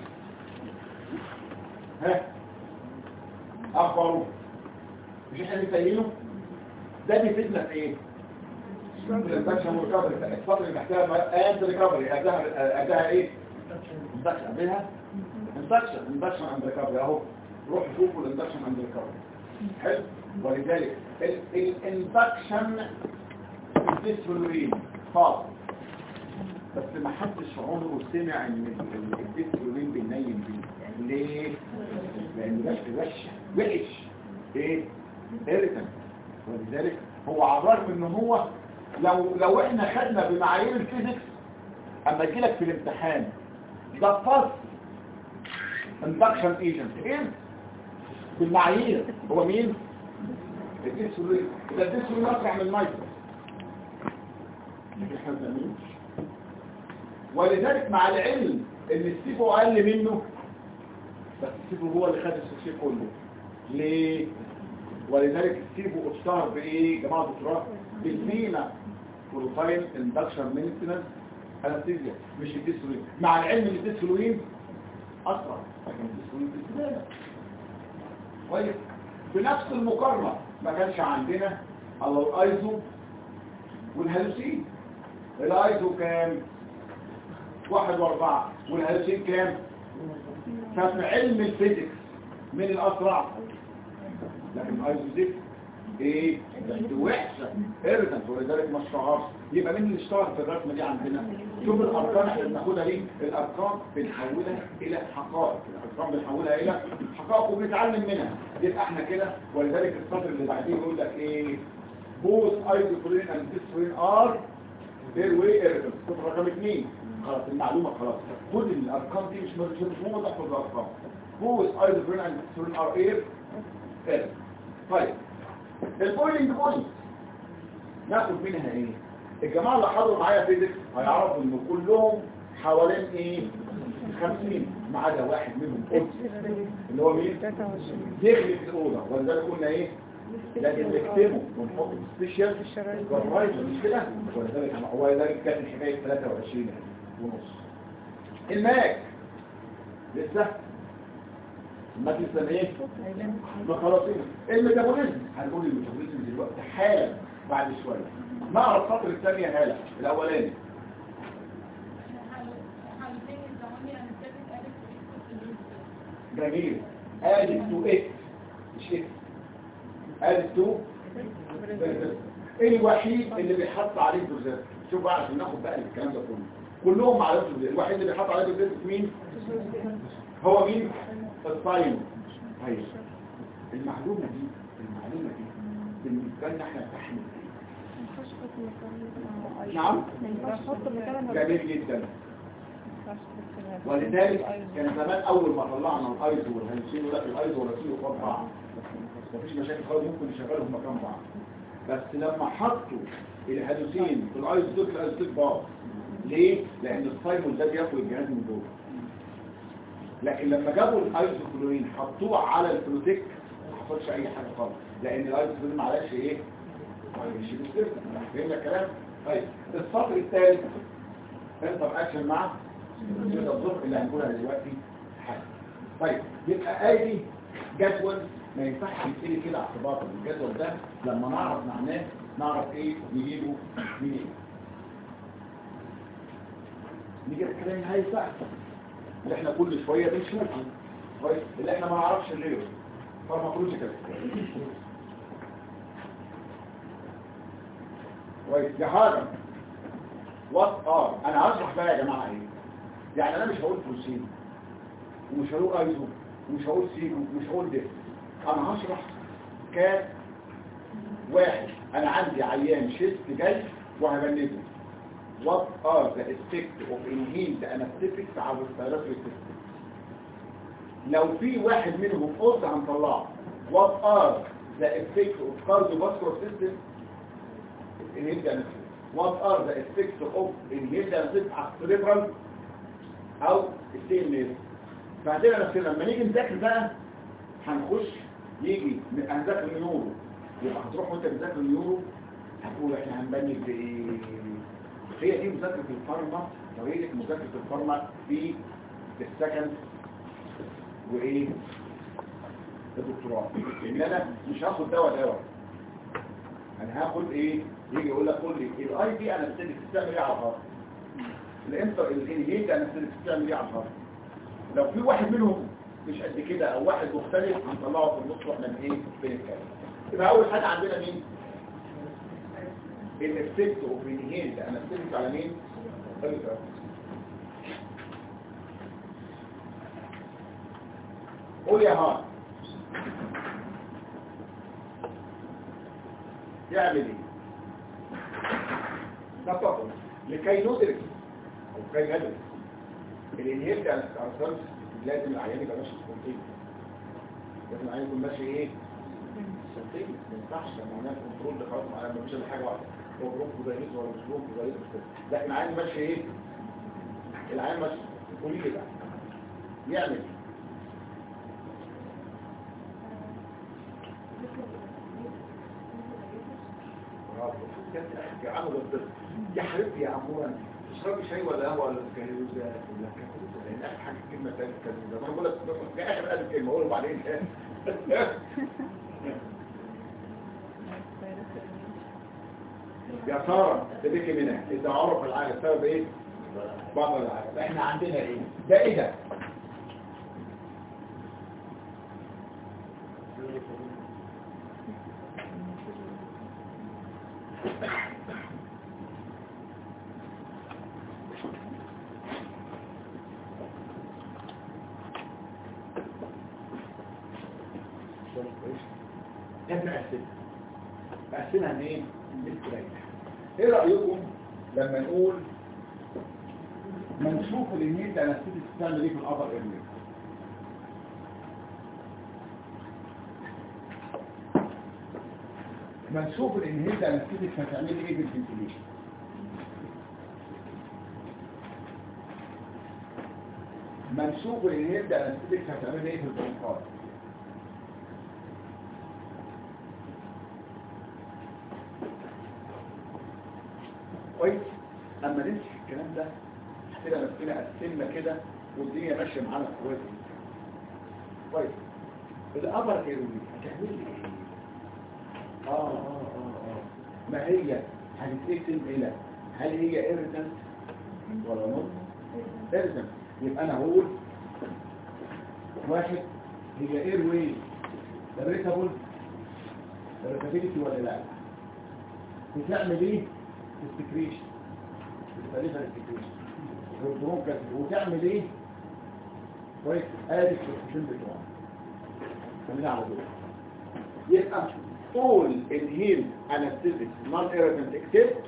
S2: ها اخباره مش احنا بنسينه ده بيفيدنا في ايه؟ الانفكشن والريكفري الفترة اللي محتاجها انت ريكفري قدها ايه؟ انفكشن قبلها اندكشن عند ريكفري اهو روح شوفوا الاندكشن عند ريكفري حلو. ولذلك الاندكشن الديسفلورين خاص بس ما حدش عمره سمع ان الديسفلورين بينيم بيه. ليه؟ لان وحش ايه؟ ايريتنت. ولذلك هو على الرغم ان هو لو احنا خدنا بمعايير الفيزيكس اما يجيلك في الامتحان ده فصل اندكشن ايجنت ايه بالمعايير هو مين؟ الديسفلورين. ده الديسفلورين اسرع من المايكرو احنا ما بنعملوش. ولذلك مع العلم ان السيفو اقل منه بس السيفو هو اللي خد السوشي كله. ليه؟ ولذلك السيفو اشتهر بايه جماعه الدكتوراه؟ بالمينا بروفايل اندكشن مينتنس انستيزيا مش الديسفلورين. مع العلم ان الديسفلورين اسرع لكن الديسفلورين بالزباله. كويس. بنفس المقارنه ما كانش عندنا الايزو والهالوسين. الايزو كام 1 و4 والهالوسين كام؟ ففي علم الفيزيكس من الاسرع لكن الايزو دي ايه وحشه ايرتنت. ولذلك ما اشتهرش. يبقى مين اللي اشتهر في الرسمه دي عندنا؟ شوف الارقام احنا بناخدها ليه؟ الارقام بنحولها الى حقائق. الارقام بنحولها الى حقائق وبنتعلم منها. يبقى احنا كده. ولذلك السطر اللي بعديه يقول لك ايه؟ both isoprene and dysprene are their way irritants. سطر رقم 2 خلاص المعلومه خلاص. خد الارقام دي مش مهم تحفظ الارقام. both isoprene and dysprene are irritants. طيب البويلنج بوينت ناخد منها ايه؟ الجماعه اللي حضروا معايا فيزيكس هيعرفوا ان كلهم حوالين ايه 50 ما عدا واحد منهم قلت اللي هو مين؟ يغلق الاوضه. ولذلك قلنا ايه؟ لازم نكتبه ونحط سبيشال والرايت مش كده. ولذلك كانت الحكايه 23 ونص. الماك لسه الماك لسه ايه؟ ما خلاص ايه؟ الميتابوليزم هنقول الميتابوليزم دلوقتي حالا بعد شويه. نقرا السطر الثانيه هاله الاولاني جميل. added to x مش x added to الوحيد اللي بيحط عليه البروزات. شوف بقى عشان ناخد بقى الكلام ده كله كلهم على الوحيد اللي بيحط عليه البروزات مين؟ هو مين؟ الصايم. طيب المعلومة دي بالنسبة لنا احنا بتحمل ايه؟ نعم؟ جميل جدا. ولذلك كان زمان اول ما طلعنا الايزو والهيسين ولا الايزو والهيسين وفوق بعض مفيش مشاكل خالص، ممكن نشغلهم مكان بعض. بس لما حطوا الهيسين في الايزو باظ. ليه؟ لان الصايمون ده بياكل الجهاز من جوه. لكن لما جابوا الايزوكلورين حطوه على الفلوتيك ما حصلش اي حاجه خالص، لان الايزوكلورين معلش ايه؟ مش بيستفيد. فهمنا الكلام؟ طيب السطر الثالث انتر اكشن مع الظروف اللي هنقولها دلوقتي حاجه. طيب يبقى ادي جدول ما ينفعش يتقلي كده اعتباطا. الجدول ده لما نعرف معناه نعرف ايه نجيبه منين. نيجي الكلام هيساعد اللي احنا كل شويه بنشوفه كويس، اللي احنا ما نعرفش غيره فارماكولوجيكال كويس. يا حاجه وات انا هشرح بقى يا جماعه ايه. يعني انا مش هقول بروسين ومش هقول ايزو ومش هقول سيجو ومش هقول ده. انا هشرح واحد انا عندي عيان شيست جاي وهبنده. What are the effects of inhaled anesthetics على الريسبيراتوري سيستم؟ لو في واحد منهم قلت هنطلعه. What are the effects of cardiovascular system inhaled anesthetics؟ What are the effects of inhaled anesthetics على السريبرال او السي. بعدين نفسنا لما نيجي نذاكر بقى هنخش يجي هنذاكر النيورو. يبقى هتروح وانت بتذاكر النيورو هتقول احنا هنبني بايه. هي دي مذاكرة الفارما، طريقة مذاكرة الفارما في السكند وايه الدكتوراه. ان انا مش هاخد دواء انا هاخد ايه. يجي يقول لك قول لي الاي دي انا بتعمل ايه على الهارت، الانتر الانهيد انا بتعمل ايه على الهارت. لو في واحد منهم مش قد كده او واحد مختلف هنطلعه في النص واحنا ايه بنتكلم. يبقى اول حاجه عندنا مين؟ الافكت اوف انهيلد انستيك على مين؟ قول يا هان يعمل ايه؟ نفقه لكي ندرك او كي ندرك الانهيلد انستيك لازم العيان يبقى ماشي سبونتين. لازم العيان يكون ماشي ايه؟ سبونتين. ما ينفعش لما نعمل كنترول ده خلاص معانا ما فيش حاجه واحده. هو بروكو زيت ولا مش بروكو زيت لكن العين ماشي ايه؟ العين ماشي. قولي لي بقى يعمل برافو يا عم بالضبط. يا حبيبتي يا عمورة تشربي شاي ولا قهوه ولا كاكاوزه ولا كاكاوزه. لان اخر حاجه كلمه ثانيه كاكاوزه. انا بقول لك في اخر قد كلمه اقول بعدين يا سارة تبكي منها إذا عرف العالم سبب إيه؟ بعض العالم. إحنا عندنا إيه؟ ده إيه ده؟ إحنا قسمها من إيه؟ ايه رأيكم لما نقول ما نشوف الانهيلد انستيك بتعمل ايه في الابر ارمي؟ ما نشوف الانهيلد انستيك هتعمل ايه بالفنتيليشن؟ ما نشوف الانهيلد انستيك هتعمل ايه في البرونكات؟ كويس. اما نمسك الكلام ده هتبقى نفسنا قسمنا كده والدنيا ماشيه معانا كويس. كويس. الابر ايرولي هتعمل لي ايه؟ ما هي هتتقسم الى هل هي ايريتنت ولا نوت ايريتنت؟ يبقى انا هقول واحد هي ايروي ريتابل ريتابيليتي ولا لا؟ بتعمل ايه؟ السكريشن الفريفة السكريشن وتعمل ايه كويس. ادي الكويشن بتوعه خلينا على دول. يبقى all inhaled anesthetics non irritant except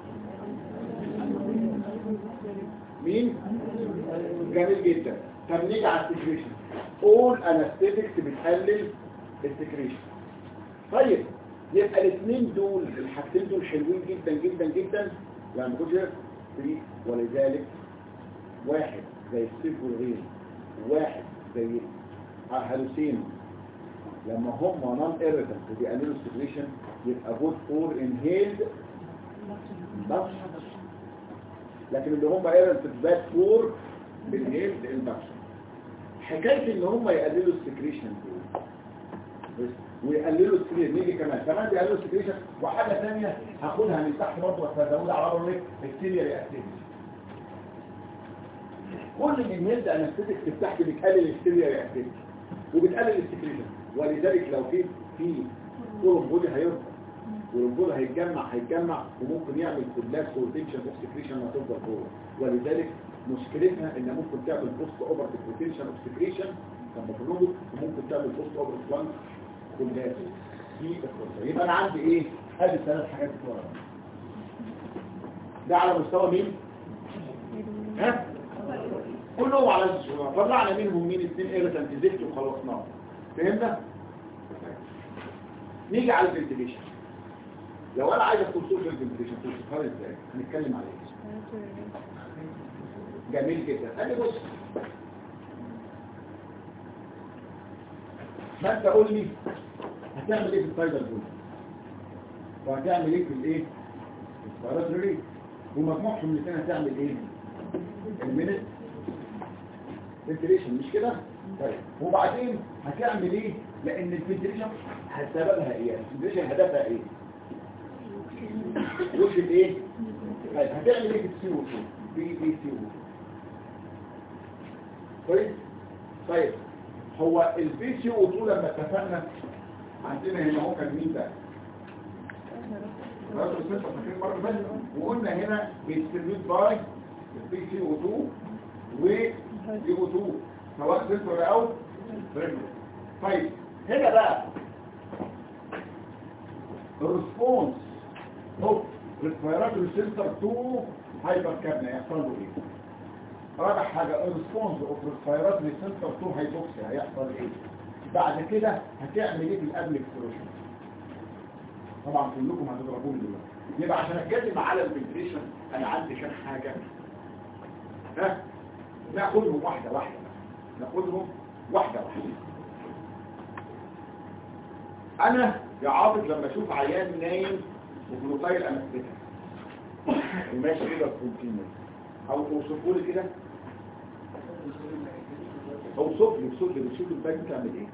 S2: مين؟ جميل جدا. طب نيجي على السكريشن. all anesthetics بتقلل السكريشن. طيب يبقى الاثنين دول الحاجتين دول حلوين جدا جدا جدا يعني كوجر فري، ولذلك واحد زي السيف والغير واحد زي هالوسين لما هم نون ايريتنت وبيقللوا السكريشن يبقى جود فور انهيلد اندكشن، لكن اللي هم ايريتنت باد فور انهيلد اندكشن. حكايه ان هم يقللوا السكريشن دول بس ويقللوا السكريشن نيجي كمان بيقللوا السكريشن. وحاجه ثانيه هاخدها من تحت برضه وهزودها على برضه السيريال اكتيفيتي. كل الانهيلد انستيتكس بتاعتي بتقلل السيريال اكتيفيتي وبتقلل السكريشن، ولذلك لو في كولومبولي هيرفع والكولومبولي هيتجمع وممكن يعمل كولابس وتنشن اوف سكريشن وتفضل جوه. ولذلك مشكلتها ان ممكن تعمل بوست اوفر ديبريتنشن اوف سكريشن لما تنضج، وممكن تعمل بوست اوفر بلانك كولابس. دي القصه. يبقى انا عندي ايه؟ ادي الثلاث حاجات بتوع ده على مستوى مين؟ ها؟ كلهم على الصورة. طلعنا منهم مين؟ اثنين ايريتنت زفت وخلصناهم. فهمنا؟ نيجي على الفنتيليشن. لو انا عايز توصف الفنتيليشن توصفها لي ازاي؟ هنتكلم عليه. جميل جدا. انا بص ما انت قول لي هتعمل ايه في السايبر بول وهتعمل ايه في الايه السبيراتوري ومجموعهم الاثنين هتعمل ايه المينت فنتيليشن مش كده؟ طيب وبعدين هتعمل ايه؟ لان الفنتيليشن سببها ايه؟ الفنتيليشن هدفها ايه؟ وش الايه؟ طيب هتعمل ايه في السي او 2 في سي او 2 كويس؟ طيب هو البي سي او 2 لما اتفقنا عندنا هنا هو كان مين ده؟ راتب السنتر فاكرين مرة بس وقلنا هنا بيستريوت باي البي سي او 2 وسي او 2 سواء سنتر او ريجولر. طيب هنا بقى الريسبونس اوف ريسبيراتوري سنتر تو هايبر كابنيا يحصل له ايه؟ رابع حاجه الريسبونس اوف ريسبيراتوري سنتر تو هايبوكسيا هيحصل ايه؟ بعد كده هتعمل ايه في الابل اكسبلوشن؟ طبعا كلكم هتضربوني دلوقتي. يبقى عشان اتكلم على الفنتريشن انا عندي كام حاجه. ها ناخدهم واحده واحده. انا يا عاطف لما اشوف عيان نايم وبروفايل انستيك وماشي كده كونتينيوس او توصفوا لي كده اوصف لي بتشوف الباك بتعمل ايه؟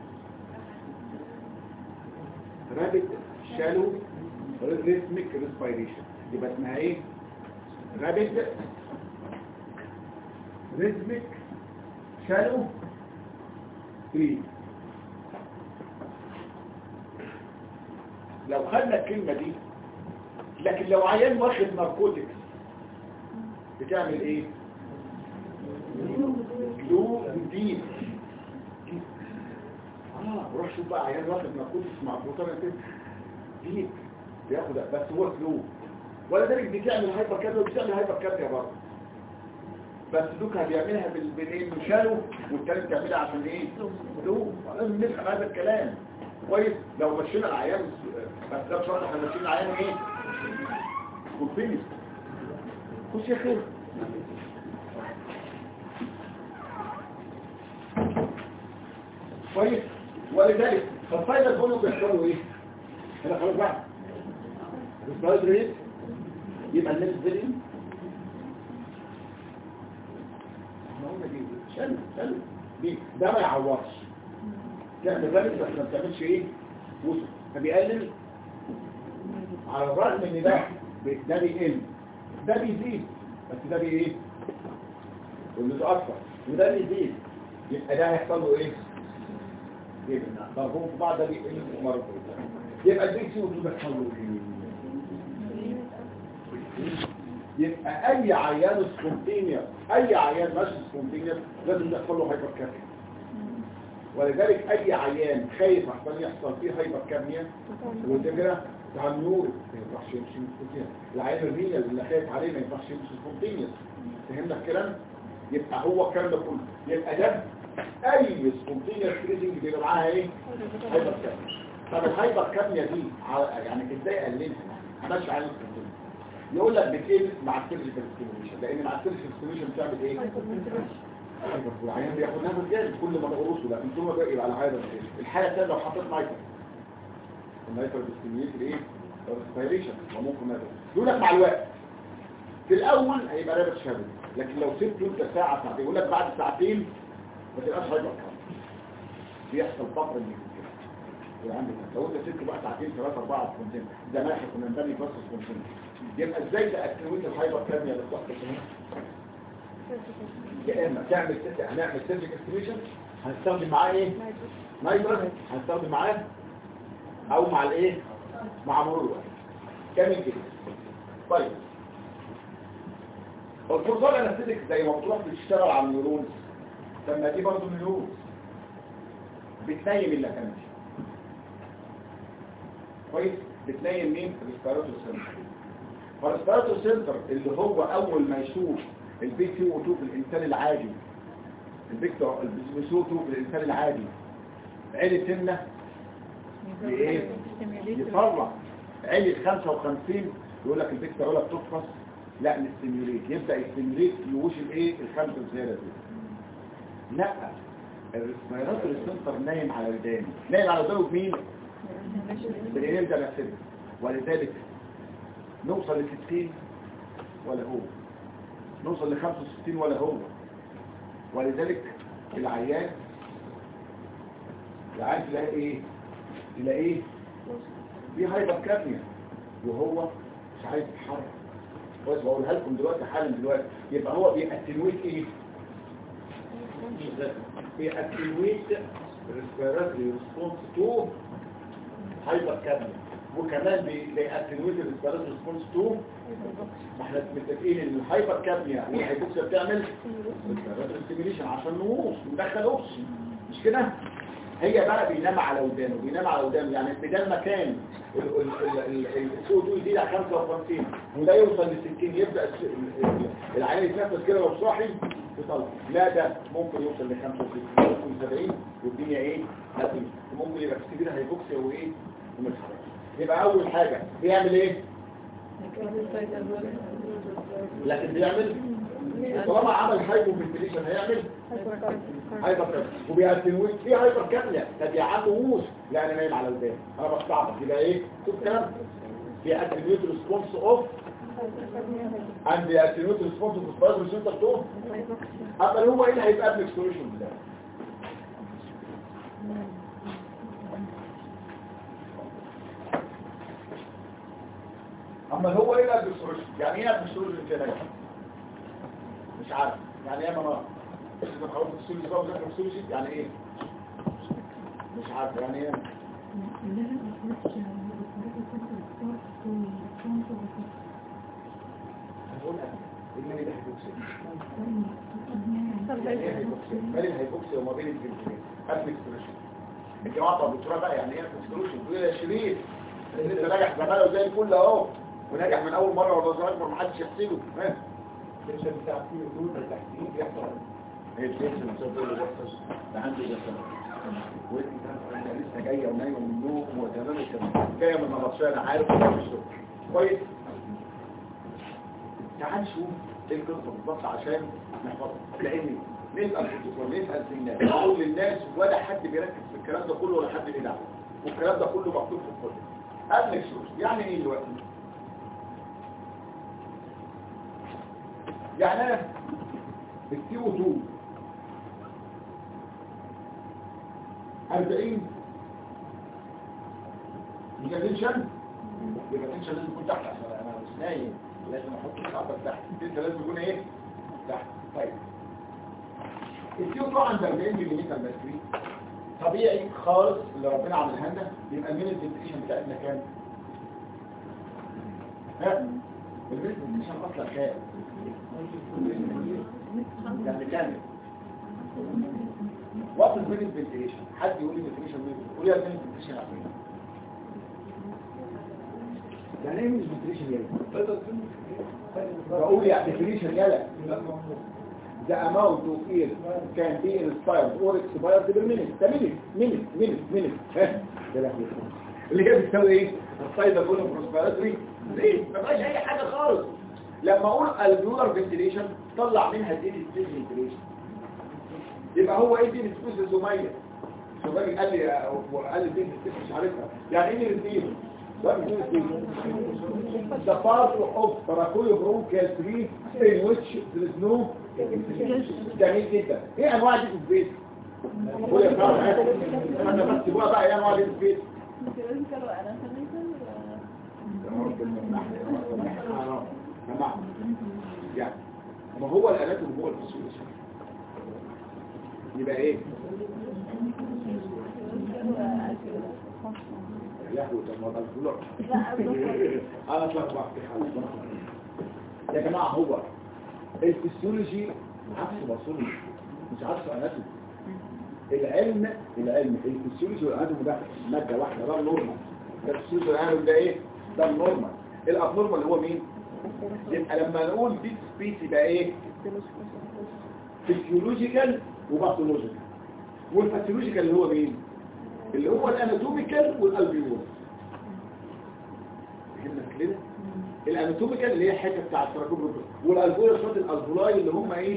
S2: رابط شالو ريزميك ريسبيريشن يبقى اسمها ايه؟ رابط ريزميك شالو فري. لو خدنا الكلمة دي لكن لو عيان واخد ناركوتكس بتعمل ايه؟ جلو ديب. روح شوف بقى عيان واخد ناركوتكس مع بروتون ديب بياخد بس هو جلو، ولذلك بتعمل هايبر كابيا وبتعمل هايبر كابيا برضه، بس دوكا بيعملها بالبنين شالو والتاني بتعملها عشان ايه؟ جلو. لازم نفهم هذا الكلام كويس. لو مشينا العيان بس ده بصراحه احنا ماشيين العيان ايه؟ كونفينيس خش يا خير. كويس. ولذلك فالفايدة كله بيحصلوا ايه؟ هنا خلاص بقى السلايد ريت يبقى الناس فيديو احنا قلنا دي شلو دي ده ما يعورش تعمل ذلك بس ما بتعملش ايه؟ وصل فبيقلل على الرغم ان ده بيقل ده بيزيد بس ده ايه؟ واللي ده اكتر وده بيزيد يبقى ده هيحصل له ايه؟ يبقى ضربهم في بعض ده بيقل مرة يبقى البي سي ودول بيحصل له ايه؟ يبقى اي عيان سبونتينيوس، اي عيان ماشي سبونتينيوس لازم يحصل له هايبر كابنيا. ولذلك اي عيان خايف احسن يحصل فيه هايبر كابنيا وده بتاع النور ما ينفعش يمشي سبونتينيوس. العيان الرينال اللي خايف عليه ما ينفعش يمشي سبونتينيوس. فهمنا الكلام؟ يبقى هو الكلام ده كله يبقى ده اي سبونتينيوس كريزنج بيبقى معاها ايه؟ هايبر كابنيا. طب الهايبر كابنيا دي يعني ازاي اقللها؟ ماشي على السبونتينيوس. يقول لك بتقل مع السيرجيكال ستيميوليشن، لان مع السيرجيكال ستيميوليشن بتعمل ايه؟ والعيان بياخد نفس جامد كل ما تقرصه، لكن ثم بقى يبقى على هايبر. الحاله الثانيه لو حطيت مايكرو المايكرو بيستيميوليت ايه؟ الريسبيريشن وممكن نقدر يقول لك مع الوقت في الاول هيبقى رابط شامل، لكن لو سبته انت ساعه ساعتين يقول لك بعد ساعتين ما تبقاش هايبر كام بيحصل فقر من كده عندك. لو انت سبته بقى ساعتين 3 4 سنتين ده ماشي كنا نبني بس سنتين. يبقى ازاي تاكتيفيت الهايبر كارنيا اللي بتحصل هنا؟ يا اما هنعمل سيرجيك استيميشن، هنستخدم معاه ايه؟ نايترس، هنستخدم معاه او مع الايه؟ مع مرور الوقت. كامل كده. طيب الفرصه الانستيك زي ما بتروح بتشتغل على النيورونز، لما دي برضه النيورونز بتنيم اللكنات كويس. بتنيم مين؟ الريسبيراتوري سنتر. فالريسبيراتوري سنتر اللي هو اول ما يشوف البي سي او 2 في الانسان العادي، الفيكتور البي سي او 2 في الانسان العادي عيله سنه بايه؟ يطلع عيله 55 يقول لك الفيكتور ولا بتفحص، لا نستيميوليت، يبدا يستيميوليت يوش الايه؟ الخمسه الزياده دي. لا الريسبيراتوري سنتر نايم على ودانه، نايم على ودانه بمين؟ بالإنام ده نفسه. ولذلك نوصل ل 60 ولا هو، نوصل ل 65 ولا هو. ولذلك العيان تلاقي ايه؟ تلاقيه في هايبر كابنيا وهو مش عايز يتحرك. بس بقولها لكم دلوقتي حالا دلوقتي. يبقى هو بيأتنويت ايه؟ بيأتنويت ريسبيراتوري ريسبونس تو هايبر كابنيا، وكمان بيأتنويت ريسبيراتوري ريسبونس تو، ما احنا متفقين ان الهايبر كابنيا والهايبوكسيا بتعمل ريسبيراتوري ستيميوليشن عشان نقوص ندخل اوكسجين، مش كده؟ هي بقى بينام على ودانه، بينام على ودانه، يعني بدل ما كان السي او 2 يزيد على 55 وده يوصل ل 60 يبدا العيان يتنفس كده لو صاحي يطلع، لا ده ممكن يوصل ل 65 ممكن 70 والدنيا ايه؟ هتمشي. ممكن يبقى كتير هيبوكسيا وايه؟ ومش حاجه. يبقى اول حاجه بيعمل ايه؟ لكن بيعمل طالما عمل هايبو فنتيليشن هيعمل هايبر كابنيا وبيأتنويت في هايبر كابنيا. طب يا عم ووش يعني نايم على الباب انا بستعبط يبقى ايه؟ شوف كلام بيأتنويت ريسبونس اوف عند بيأتنويت ريسبونس اوف سبايرال سنتر تو. اما هو ايه اللي هيبقى قبل اكسبلوشن ده؟ اما هو ايه قبل اكسبلوشن؟ يعني ايه قبل اكسبلوشن كده؟ مش عارف يعني ايه مناطق اذا حاولت تسولي بقى وذاكر تسولي يعني ايه مش عارف يعني ايه هقول اللي ده هيبوكسي مالي الهيبوكسي وما بين الجنسين قبل اكسبريشن. الجماعه بتوع الدكتوراه بقى يعني ايه اكسبريشن؟ تقول يا شريف انت ناجح زماله زي الفل اهو وناجح من اول مره ولا اكبر ما حدش يحسده. التنشن بتاع فيه وجود التحديد يحصل هي التنشن بتقول له بس ده عنده جسم وانت لسه جايه ونايمه من النوم وتمام الكلام جايه من المرشاه انا عارف كويس. تعال نشوف ايه القصه بالظبط عشان نحفظها، لان نسال الناس نقول للناس ولا حد بيركز في الكلام ده كله ولا حد بيدعم والكلام ده كله مكتوب في الكتب. قبل الشروط يعني ايه دلوقتي؟ يعني انا السي او 2 40 مش التنشن يبقى التنشن لازم يكون تحت عشان انا مش نايم لازم احط العضله تحت التنشن لازم يكون ايه؟ تحت. طيب السي او 2 عند 40 ملم مركوري طبيعي خالص اللي ربنا عملها لنا يبقى المين الفنتيشن بتاعتنا كام؟ ها الميديتيشن اصلا كام يعني كامل وقت الميديتيشن حد يقول لي ميديتيشن قول لي الميديتيشن عارفين يعني ايه ميديتيشن يلا بقول يعني ديفينيشن يلا the amount of air can be inspired or expired per minute ده minute ده لحظة اللي هي بتساوي ايه الصيدة كله بروسبيراتوري ليه ما بقاش اي حاجة خالص لما اقول الفيولار فنتيليشن طلع منها دي سبيس فنتيليشن يبقى هو ايه دي سبيس زمية الراجل قال لي دي سبيس مش عارفها يعني ايه الريسيف the part of paracoiobronchial tree in which there is no جميل جدا ايه انواع دي البيت قول يا ترى انا بس بقى ايه انواع دي البيت يعني ما هو الاناتومي هو الفسيولوجي يبقى ايه ياخد الموضوع الفلور انا اتلخبطت يا جماعه هو الفسيولوجي عكس باثولوجي مش عكس اناتومي العلم الفسيولوجي والاناتومي ده ماده واحده ده النورمال ده الفسيولوجي والاناتومي ده ايه ده النورمال الابنورمال اللي هو مين يبقى لما نقول دي سبيس يبقى ايه فسيولوجيكال وباثولوجيكال والفسيولوجيكال اللي هو مين اللي هو الاناتوميكال والالفيول فهمنا كده الاناتوميكال اللي هي حته بتاع التراكوب والالفيول شويه الالفولاي اللي هم ايه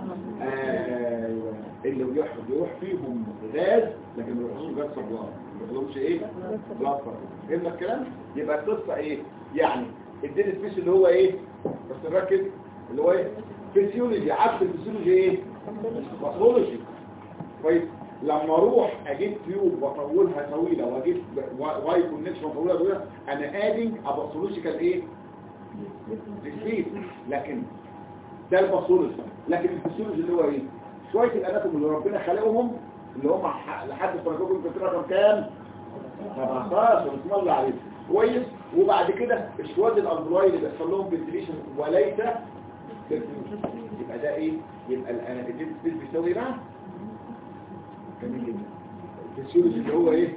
S2: اللي بيروح فيهم غاز لكن ما بيروحوش غاز صبغان ما بيروحوش ايه بلاط فهمنا الكلام يبقى القصه ايه يعني الدين سبيس اللي هو ايه بس نركز اللي هو ايه فيسيولوجي عكس الفيسيولوجي ايه باثولوجي كويس لما اروح اجيب تيوب واطولها طويله واجيب واي كونكشن واطولها طويله انا ادينج اباثولوجيكال ايه سبيس لكن ده الباثولوجي لكن الفيسيولوجي اللي هو ايه شويه الاناتوم اللي ربنا خلقهم اللي هم لحد الفرنجوب الكتير كام 17 بسم الله عليك كويس وبعد كده الشواد الالفولاي اللي بيحصل لهم فنتيليشن وليس يبقى ده ايه يبقى الاناتوم سبيس بيساوي ايه بقى جميل جدا الفسيولوجي اللي هو ايه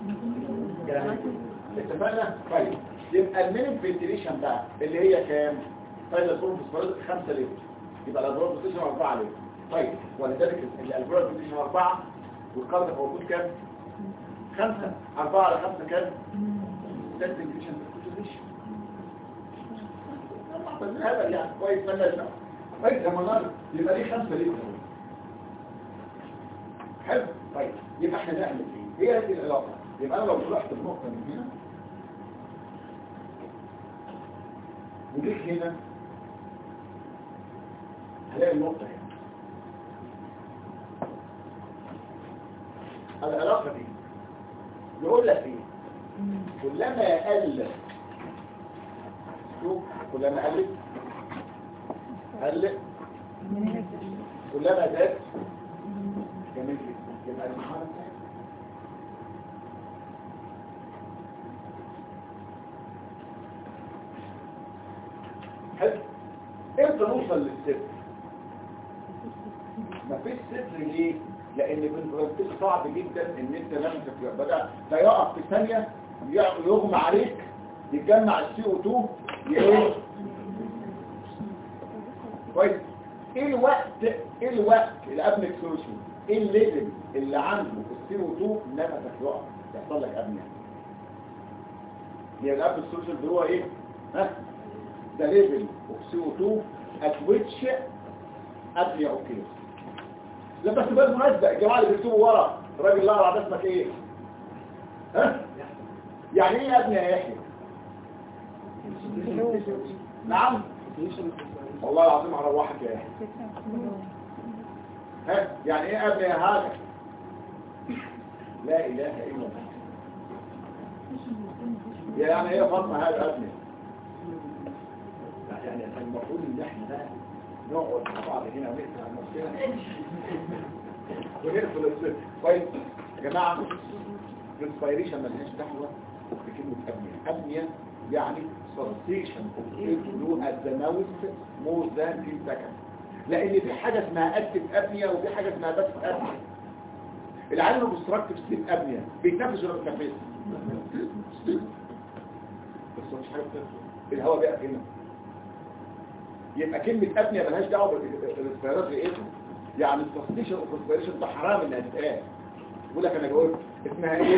S2: اتفقنا طيب يبقى المينيم فنتيليشن بقى اللي هي كام طيب الفورم بسبرد 5 لتر يبقى الالفولاي بتشرب 4 لتر طيب ولذلك الالفولاي بتشرب 4 والقاعده موجود كام 5 4 على 5 كام ده الفنتيليشن هذا يعني كويس مالناش دعوه كويس لما نقدر يبقى دي 5 لتر حلو طيب يبقى احنا نعمل ايه هي هذه العلاقه يبقى انا لو طلعت النقطه من هنا وجيت هنا هلاقي النقطه هنا العلاقه دي يقول لك ايه كلما قل شوف كلما قل كلما زاد جميل جدا يبقى المحاضرة حلو امتى نوصل للصفر مفيش صفر ليه لان بالبرانتيك صعب جدا ان انت لما بدأ ده يقف في ثانية يغمى عليك يتجمع السي او 2 ايه كويس ايه الوقت الابنك سولوشن ايه الليفل اللي عنده في السي او 2 نفسك يقف يحصل لك ابنيه هي الابنك سولوشن اللي هو ايه ها ده ليفل اوف سي او 2 ات ويتش ابنيه اوكي لما تبقى المناسبه الجماعه اللي بيكتبوا ورا الراجل اللي اعرف اسمك ايه ها يعني ايه ابنيه يا يحيى نعم والله العظيم هروحك يا يحيى ها يعني ايه ابني هذا لا اله الا الله يعني ايه فاطمه هذا ابني يعني المفروض ان احنا بقى نقعد مع بعض هنا ونسمع نفسنا ونقفل الصوت كويس يا جماعه الانسبيريشن مالهاش دعوه بكلمه ابنيه يعني cessation of airflow at the mouth more than 10 seconds. لان في حاجه اسمها active apnea وفي حاجه اسمها passive apnea. العيان obstructive sleep apnea بيتنفس ولا بيتنفس؟ بس مش حاجه بتنفس، الهواء بيقف هنا. يبقى كلمه apnea ملهاش دعوه بالريسبيراتوري ايه، يعني التصديشن اوف ريسبيريشن ده حرام انها تتقال. يقول لك انا جاوبت اسمها ايه؟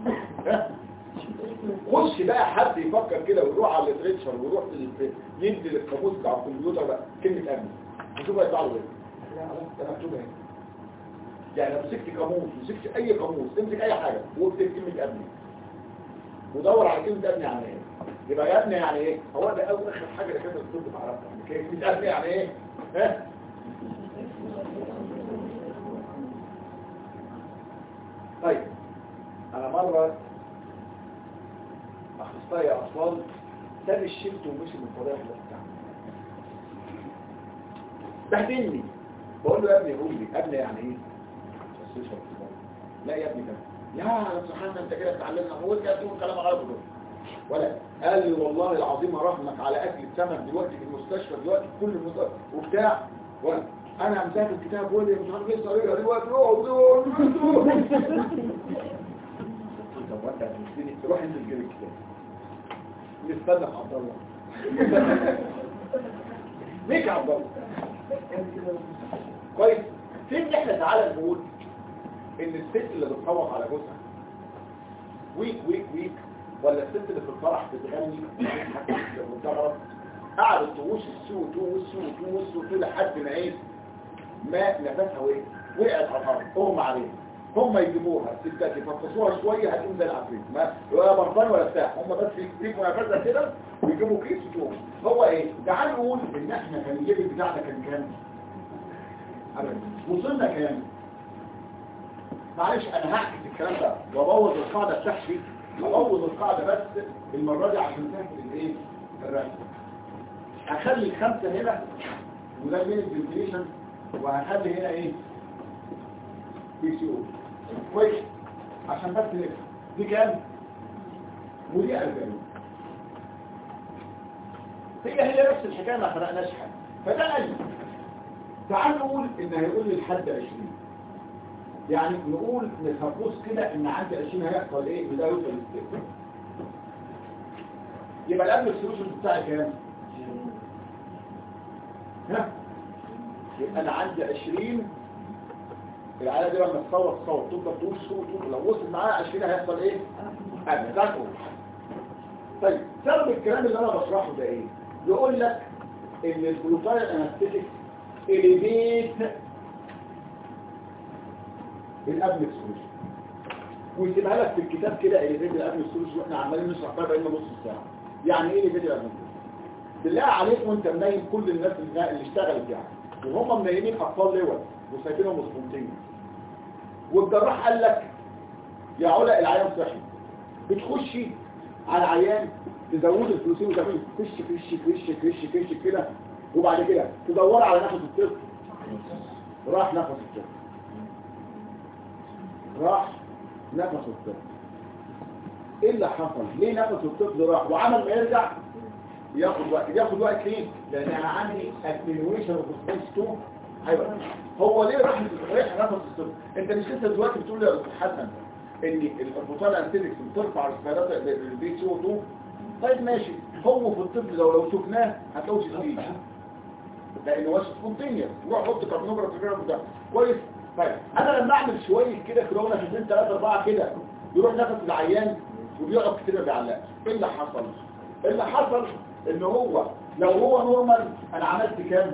S2: خش بقى حد يفكر كده ويروح على الليتريتشر ويروح يدي للقاموس بتاع الكمبيوتر بقى كلمه apnea وشوف هيطلع له ايه. لا خلاص ده مكتوب هنا. يعني لو مسكت قاموس مسكت اي قاموس امسك اي حاجه واكتب كلمه apnea ودور على كلمه apnea يعني ايه. يبقى apnea يعني ايه؟ هو ده اول اخر حاجه كده الطب تعرفها يعني كلمه apnea يعني ايه؟ ها؟ طيب انا مرة اخصائي اطفال ساب الشفت ومشي من طريق الاحتام بهدلني. بقول له يا ابني قول لي ابني يعني ايه؟ لا يا ابني كده يا سبحان انت كده بتعلمنا هو انت هتقول كلام غلط ولا قال لي والله العظيم اراهنك على اكل السمك دلوقتي في المستشفى دلوقتي في كل المستشفى وبتاع ولا انا امسك الكتاب ولا مش عارف ايه طريقه دلوقتي طب وانت هتمسكني تروح انت تجيب الكتاب نستنى عبد الله ليك يا عبد الله كويس. فين احنا تعالى نقول ان الست اللي بتصوت على جوزها ويك ولا الست اللي في الفرح بتغني وتغرب قعدت توش السو لحد ما ايه ما نفسها وقعت على الارض اغمى عليها. هم يجيبوها الستات يفطسوها شويه هتقوم زي العفريت ما ولا برطان ولا بتاع هم بس يكتبوا نفسها كده ويجيبوا كيس وتوم. هو ايه تعال نقول ان احنا كان الجيب بتاعنا كان كام وصلنا كام. معلش انا هحكي الكلام ده وابوظ القاعده بتاعتي ابوظ القاعده بس المره دي عشان تاخد الايه الرسم. هخلي الخمسه هنا وده مين الفنتيليشن وهخلي هنا ايه بي سي او كويس عشان بس نفهم دي كام ودي 40. هي نفس الحكايه ما فرقناش حاجه. فده قال تعال نقول ان هيقول لي لحد 20 يعني نقول نسبوس كده ان عند 20 هيحصل ايه وده يوصل للستيب. يبقى الامن السولوشن بتاعي كام ها يبقى انا عندي 20 العاده دي لما تصوت تفضل تقول لو وصل معايا 20 هيحصل ايه انا ده طيب سبب الكلام اللي انا بشرحه ده ايه يقول لك ان الجلوتايل انستيتيك اليفيت الابن السولوشن ويسيبها لك في الكتاب كده اليفيت الابن السولوشن واحنا عمالين نشرح بقى بقينا نص ساعه. يعني ايه اليفيت الابن السولوشن؟ بالله عليك وانت منيم كل الناس اللي اشتغلت يعني وهم منيمين اطفال لول وسايبينهم مسكونتين والجراح قال لك يا علا العيان صحي بتخشي على العيان تزود الفلوسين وتعمل كش كده وبعد كده تدور على نفس الطفل راح نفس الطفل ايه اللي حصل ليه نفس الطفل راح وعمل ما يرجع ياخد وقت ليه لان انا عندي اتنيويشن اوف سبيس 2 ايوه هو ليه راح نفس الطفل. انت مش لسه دلوقتي بتقول يا استاذ حسن ان البطاله انتيدكس بترفع رسبيرات البي سي او 2 طيب ماشي هو في الطفل لو شفناه هتلاقوش تسجيل لانه هو سبونتينيوس روح حط كارنوجراف في ده كويس. طيب انا لما اعمل شويه كده كورونا في 2 3 4 كده يروح نفس العيان وبيقعد كتير ما بيعلقش. ايه اللي حصل؟ اللي حصل ان هو لو هو نورمال انا عملت كام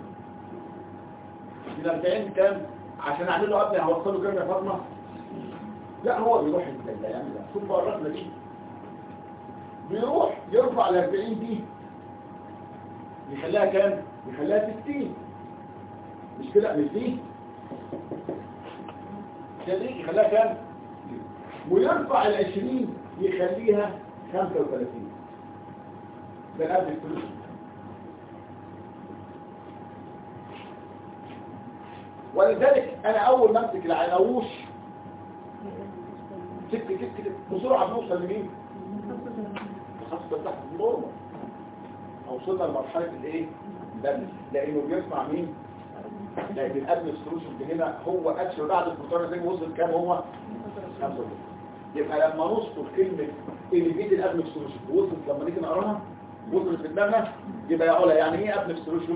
S2: من 40 كام عشان اعمل له ابني هوصله كام يا فاطمه لا هو بيروح الايام ده شوف بقى الرقمه دي بيروح يرفع ال 40 دي يخليها كام يخليها 60 مش كده مش دي يخليها كام ويرفع ال 20 يخليها 35 ده الأبد الفلوس. ولذلك انا اول ما امسك العناوش تك بسرعه بنوصل لمين حصل تحت النورمال، وصلنا لمرحله الايه الابن، لانه بيسمع مين؟ لان الابن ستروشن هنا هو اكشن بعد الفطار زي وصل كام هو 5. يبقى لما نذكر كلمه الفيد الابن ستروشن وصلت لما نيجي نقراها وصلت في دماغنا، يبقى يا علا يعني ايه ابن ستروشن؟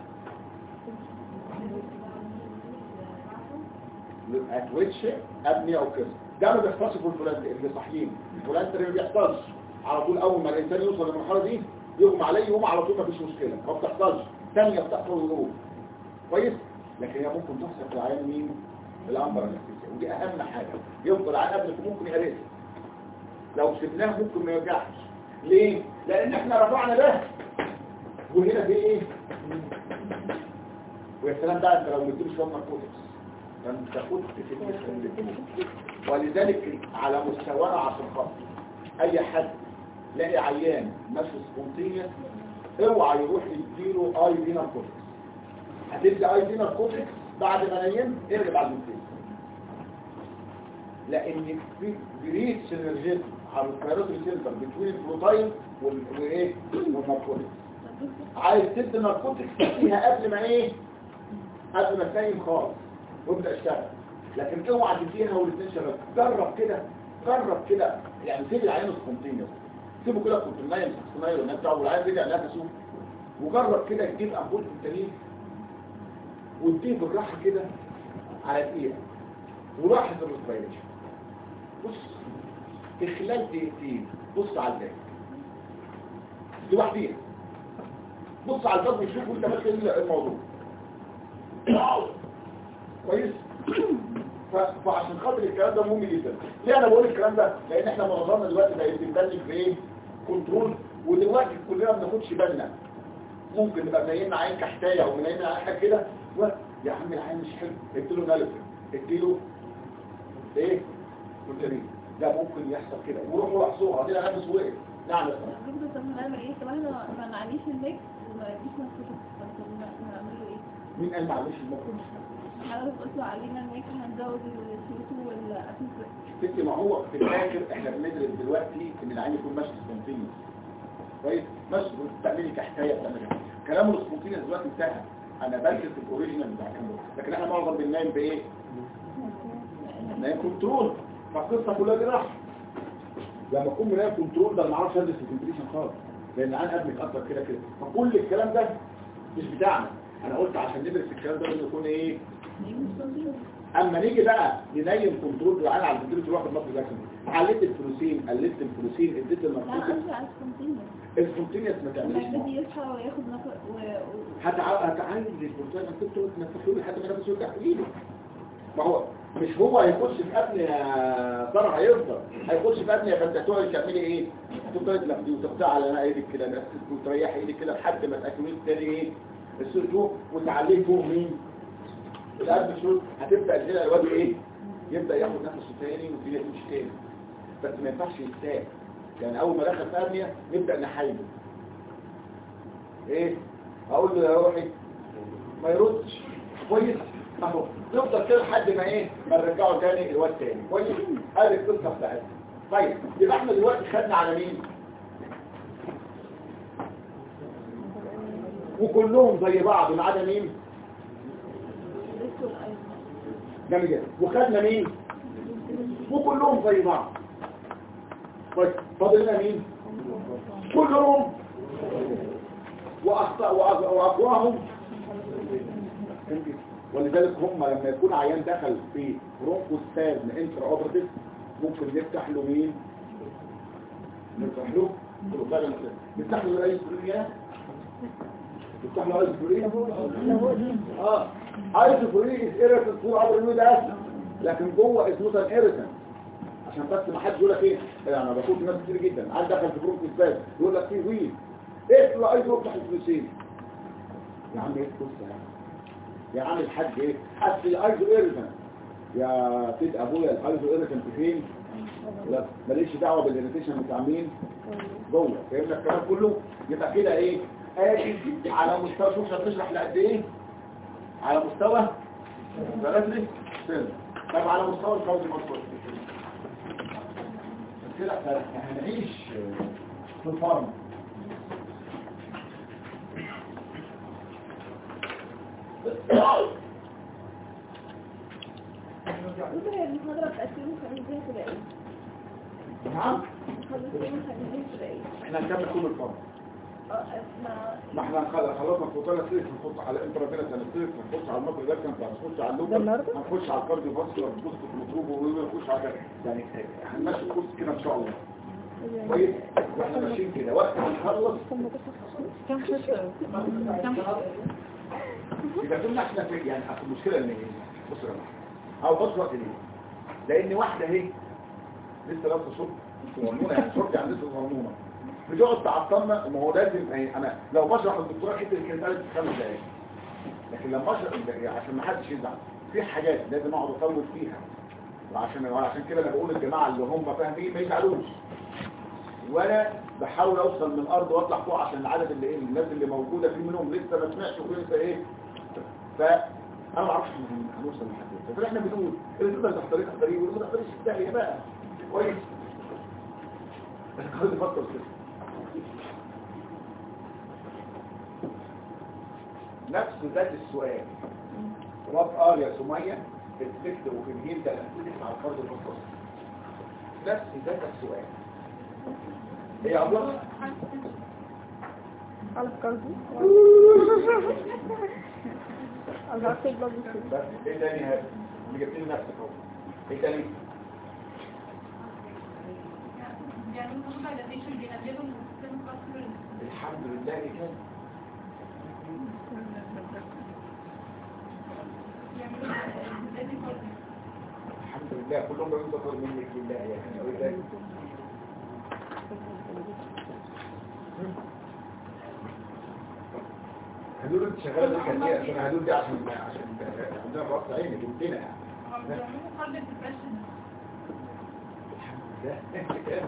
S2: اتويتش ابني او كده. ده ما بيحصلش في الفلان اللي صاحيين، الفلان ما بيحصلش على طول. اول ما الانسان يوصل للمرحله دي يغمى عليه يقوم على طول، ما فيش مشكله، ما بتحصلش. ثانيه بتحصل ويقوم كويس. لكن هي ممكن تحصل في العيان مين؟ العنبر النفسيه، ودي اهم حاجه. يفضل العيان قبل ممكن يقرص، لو سبناه ممكن ما يرجعش. ليه؟ لان احنا رفعنا ده وهنا في ايه؟ ويا سلام بقى انت لو مديله شويه ناركوتكس فانت كنت في ولذلك على مستوانا عشان خاطر اي حد لاقي عيان ماشي سبونتينيوس اوعى يروح يديله اي في ناركوتكس. هتدي اي في ناركوتكس بعد ما نيمت ارجع على المنتين، لان في جريد سينرجيت على الكيروتيك سنتر بين البروتين وايه والناركوتكس. عايز تدي ناركوتكس فيها قبل ما ايه؟ قبل ما تنيم خالص وابدا اشتغل. لكن اوعى تديها والاثنين شغال. جرب كده يعني سيب العيان سبونتينيوس، سيبه كده كنت نايم صناير والناس والعيان رجع نفسه، وجرب كده تجيب امبول التانيين واديه بالراحه كده على دقيقه ولاحظ الريسبيريشن. بص في خلال دقيقتين بص على الباب لوحديها، بص على الباب وشوف انت ماشي الموضوع كويس. فعشان خاطر الكلام ده مهم جدا. ليه انا بقول الكلام ده؟ لان احنا معظمنا دلوقتي بقى بنبلغ في ايه؟ كنترول، ودلوقتي كلنا ما بناخدش بالنا. ممكن نبقى منيمنا عين كحتايه او منيمنا عين حاجه كده، يا عم العين مش حلو اديله نالفين اديله ايه؟ كونترين. ده ممكن يحصل كده وروحوا احصوها دي انا بس وقف. نعم يا فندم.
S1: دكتور طب نعمل ايه؟ طب احنا ما نعليش الميكس وما نديش نفسه، نعمل له ايه؟
S2: مين قال معلش الموقف؟
S1: حضرتك قلت علينا الميكس هنزود السيوتو والاسيد.
S2: ستي ما هو في الاخر احنا بندرس دلوقتي ان العين يكون ماشي سبونتينيوس كويس، ماشي بتعملي كحكايه بتعملي كلام السبونتينيوس دلوقتي انتهى. انا بدرس الاوريجينال بتاع الكلام، لكن احنا معظم بننام بايه؟ نايم كنترول. فالقصه كلها دي راح لما اكون بنايم كنترول ده ما اعرفش ادرس الكونتريشن خالص، لان العين قبل يتاثر كده. فكل الكلام ده مش بتاعنا. انا قلت عشان ندرس الكلام ده لازم يكون ايه؟ اما نيجي بقى ننيم كنترول بالعين على الكنترول واخد مصر جاكسون، عليت الفلوسين قلت الفلوسين اديت المركوز السبونتينيوس ما تعملش
S1: ما يصحى وياخد نفس
S2: هتعالج البروتين انت بتقول تنفخه لحد ما نفسه يرجع ايده. ما هو مش هو هيخش في ابني يا ترى هيفضل هيخش في ابني، فانت تقعد تعملي ايه؟ تفضل تلفدي وتقطع على ايدك كده بس وتريح ايدك كده لحد ما تاكليه تاني ايه؟ السيرجو وتعليه فوق مين؟ القلب شوط. هتبدا هنا الواد ايه؟ يبدا ياخد نفسه تاني وتيجي تمشي تاني، بس ما ينفعش يتساب. يعني اول ما دخل في ابنيه نبدا نحايله ايه؟ اقول له يا روحي ما يردش كويس اهو، نفضل كده لحد ما ايه؟ ما نرجعه تاني الواد تاني كويس. هذه القصه بتاعتنا. طيب يبقى احنا دلوقتي خدنا على مين؟ وكلهم زي بعض ما عدا مين؟ جميل جدا. وخدنا مين؟ وكلهم زي بعض. طيب فاضل لنا مين؟ كلهم واقواهم. ولذلك هم لما يكون عيان دخل في برونكوسبازم انترا اوبراتيف ممكن نفتح له مين؟ نفتح له نفتح له اي سوريا، نفتح له اي سوريا. اي سوريا ايريتنت فور ابر نود اسف، لكن جوه اسمه ايريتنت. عشان بس ما حدش يقول لك ايه انا بشوف ناس كتير جدا عاد دخل في برونكوسبازم يقول لك في ويل ايه لا عايز يفتح الفلوسين. يا عم ايه القصه يا عم الحاج ايه؟ حس الايزو ايريتنت يا سيد ابويا. الايزو ايريتنت فين؟ لا ماليش دعوه بالاريتيشن بتاع مين جوه. فهمنا الكلام كله؟ يبقى كده ايه؟ ادي على مستوى شوف هتشرح لقد ايه؟ على مستوى ثلاثه سنه. طب على مستوى الكاوزي مصر كده هنعيش في الفارم.
S1: ممكن هي المحاضرة بتاعت يوم الخميس دي هتبقى ايه؟
S2: نعم
S1: محاضرة يوم الخميس دي هتبقى ايه؟
S2: احنا هنكمل كل الفارم. ما احنا خلصنا فوتونا سيف، هنخش على الانترافينس انستيك، هنخش على المطر ده كانت هنخش على اللوكر، هنخش على الكارديو فاسكولار، هنخش في المطلوب ونخش على يعني هنمشي الكورس كده ان شاء الله. كويس واحنا ماشيين كده وقت ما نخلص يبقى كنا احنا في يعني المشكله ان ايه؟ بصوا يا جماعه او بصوا وقت ليه؟ لان واحده اهي لسه لابسه شورت صغنونه يعني شورت يعني لسه صغنونه بتقعد تعطلنا. ما هو لازم انا لو بشرح للدكتوره حته اللي كانت قالت 5 دقايق، لكن لما اشرح عشان ما حدش يزعل في حاجات لازم اقعد اطول فيها، وعشان كده انا بقول الجماعه اللي هم فاهمين ما يزعلوش، وانا بحاول اوصل من الارض واطلع فوق عشان العدد اللي ايه الناس اللي موجوده في منهم لسه ما سمعش وفي لسه ايه. فانا ما اعرفش هنوصل لحد ايه، فاحنا بنقول اللي تقدر تختاريه تختاريه واللي ما تختاريش تستاهل بقى كويس. بس خلي تفكر كده نفس ذات السؤال وات يا سمية في السكت وفي الهيل ده الاسئله على الفرد المختص نفس ذات السؤال هي عبارة
S3: على الكارديو على الكارديو
S2: بس ايه تاني هذا اللي جبت لي نفسك اهو. ايه تاني
S1: يعني الموضوع ده ليش بيقللوا
S2: الحمد لله كده الحمد لله كلهم بينتصر منك لله يعني او ايه هدول انت شغال بالكثير عشان هدول دي عشان عندنا رأس عيني جبتنا يعني الحمد لله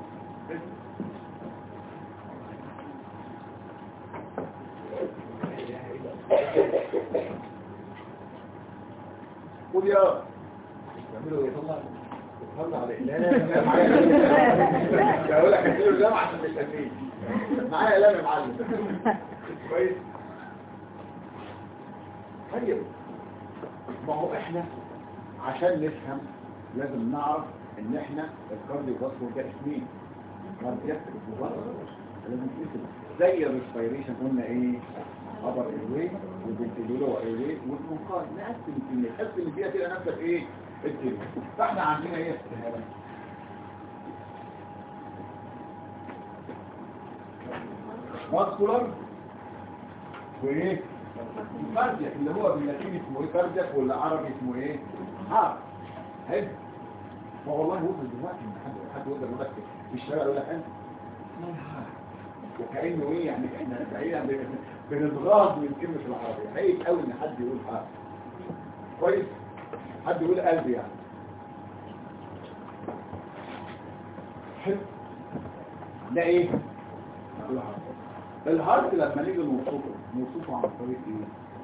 S2: قول يا يعملوا يطلع على إعلام معايا اقول لك هديله إعلام عشان تستنيه معايا إعلام يا معلم كويس. طيب ما هو احنا عشان نفهم لازم نعرف ان احنا الكارديو فاسكولار ده اسمين كاردياك وفاسكولار لازم نفهم زي الريسبيريشن قلنا ايه ابر ايروي والفنتيلولو ايروي والمنقار نقسم فيها كده نفسك ايه الكلمه. فاحنا عندنا ايه استهاله فاسكولار وايه كاردياك اللي هو باللاتيني اسمه ايه كاردياك والعربي اسمه ايه هارت. حلو. فوالله وصل دلوقتي ان حد يقدر يقول لك في الشارع يقول لك انت وكأنه ايه يعني احنا بعيدا بنتغاض من كلمة العربية. عيب قوي ان حد يقول هارت كويس حد يقول قلبي يعني حلو. ده ايه الهارت لما نيجي نوصفه عن طريق ايه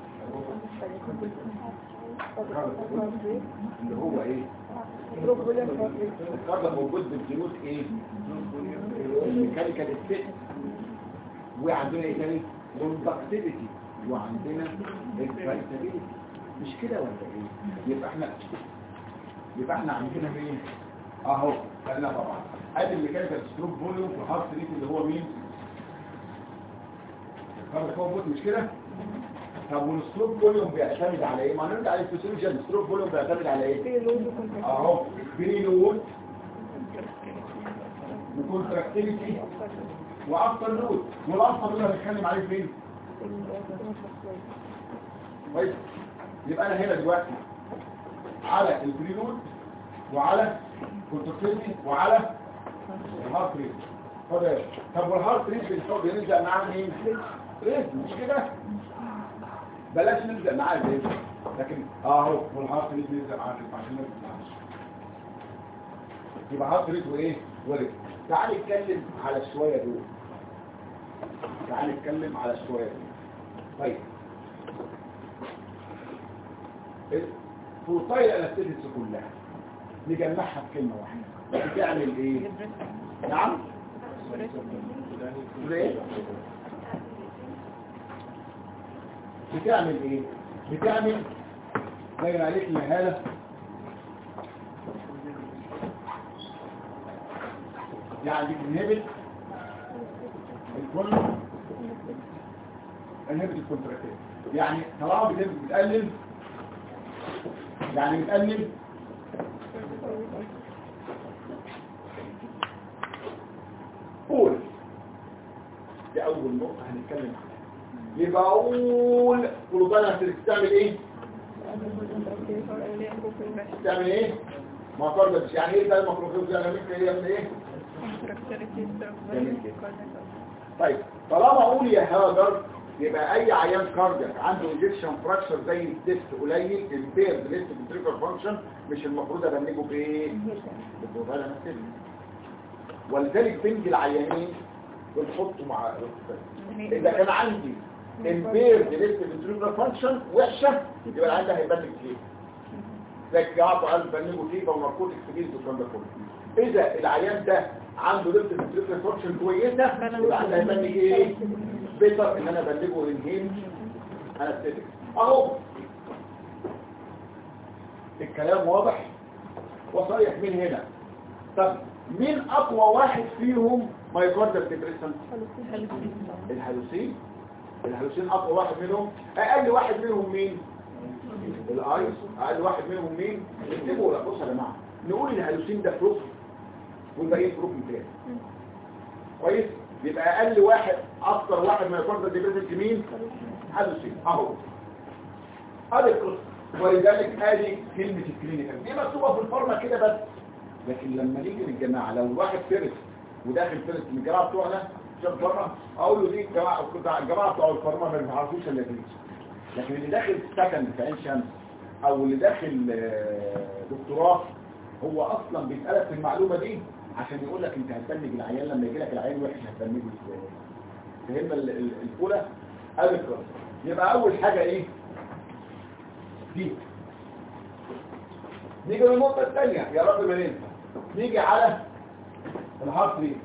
S2: اللي هو ايه الكارد موجود بالجنود ايه الميكانيكال ستيت وعندنا ايه تاني كوندكتيفيتي وعندنا اكسايتابيلتي مش كده ولا ايه يبقى احنا عندنا مين اهو خلينا طبعا ادي الميكانيكال ستروك فوليوم وهارت ريت اللي هو مين الكارد موجود مش كده. طب والستروك فوليوم بيعتمد على ايه؟ ما نرجع للفسيولوجي الستروك فوليوم بيعتمد على ايه؟ اهو بريلود وكونتراكتيليتي وافتر لود والافتر لود هنتكلم عليه فين؟ كويس يبقى انا هنا دلوقتي على البريلود وعلى كونتراكتيليتي وعلى الهارت ريت. طب والهارت ريت بنلزق معاه مين؟ ريتم مش كده؟ بلاش نلزق معاه زي لكن اهو والهارت ريت نلزق معاه عشان نلزق يبقى هارت ريت وايه وريت. تعال نتكلم على الشويه دول طيب الفوتايل انستيتس كلها نجمعها في كلمه واحده بتعمل ايه نعم ليه؟ بتعمل ايه؟ بتعمل باين عليك الهالة يعني بتنهبت الكل انهبت الكونتراكتيل يعني طالما بتقلل يعني بتقلل قول دي اول نقطة هنتكلم عنها يبقى اقول كلوبانا تعمل ايه؟ تعمل ايه؟ ما قربتش يعني ايه ده المفروض يعني يعمل ايه؟ طيب طالما اقول يا هاجر يبقى اي عيان كاردياك عنده انجكشن فراكشر زي الديست قليل البيرد ليست بالتريكر فانكشن مش المفروض ابنجه بايه؟ بالكلوبانا نفسه ولذلك بنج العيانين بنحطه مع اذا كان عندي البيرد ليست بالتريكر فانكشن وحشه يبقى العيان ده هيبنج فيه زي اعطى قلب بنجه فيه وماركوتكس بيز والكلام ده كله اذا العيان ده عنده ليست بالتريكر فانكشن كويسه يبقى العيان ده هيبنج ايه؟ بيتر ان انا بلغه انهيل انستيتيك اهو الكلام واضح وصريح من هنا. طب مين اقوى واحد فيهم مايوكارديال ديبريشن؟ الهلوسين اقوى واحد منهم. اقل واحد منهم مين؟ الايس. اقل واحد منهم مين؟ اكتبوا لك بصوا يا جماعه نقول الهلوسين ده فلوس والباقيين فلوس مثال كويس. يبقى اقل واحد اكتر واحد ما يفضل ديبريشن مين؟ هلوسين اهو ادي القصه. ولذلك ادي كلمه الكلينيكال دي مكتوبه في الفورمه كده بس. لكن لما نيجي للجماعه لو الواحد فيرس وداخل فيرس من الجماعه بتوعنا شاف بره اقول له دي الجماعه بتوع الفورمه ما بيعرفوش الا دي. لكن اللي داخل سكن في عين شمس او اللي داخل دكتوراه هو اصلا بيسالك في المعلومه دي عشان يقول لك انت هتبنج العيان لما يجي لك العيان وحش هتبنجه ازاي. فهم الفوله الكترون. يبقى اول حاجه ايه دي. نيجي للنقطه الثانيه يا رب ما ننسى. نيجي على الهارت ريت.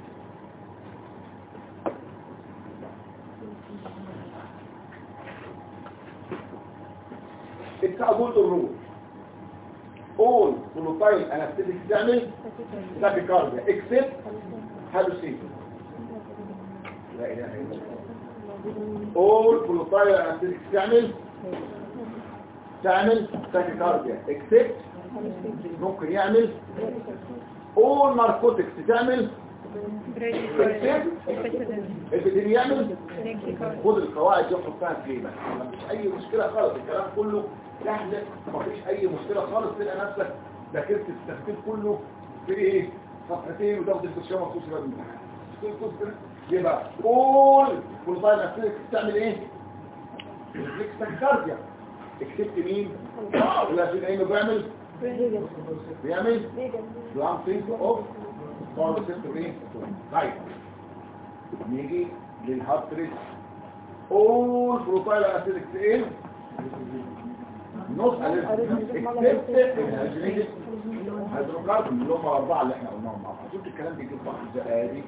S2: التعبود الروح all volatile anesthetic تعمل tachycardia except hallucination. لا اله الا الله. all volatile anesthetic تعمل tachycardia except ممكن يعمل all narcotics تعمل البتين يعمل. خد القواعد يحطها في جيبك مفيش اي مشكله خالص. الكلام كله سهل مفيش اي مشكله خالص. تلقى نفسك ذاكرت التفكير كله في ايه صفحتين وتاخد الكشف مخصوص بقى الامتحان. يبقى كل طالب نفسك تعمل ايه؟ ريفلكس تاكيكارديا اكتبت مين؟ ولا في عينه بيعمل بلان ثينك اوف طالب سيستم ايه؟ طيب نيجي للهارت ريت. بروفايل اسيدكس ايه؟ نص هيدروكاربون اللي هم 4 اللي احنا قلناهم مع بعض. شفت الكلام بيجيب بعض ازاي؟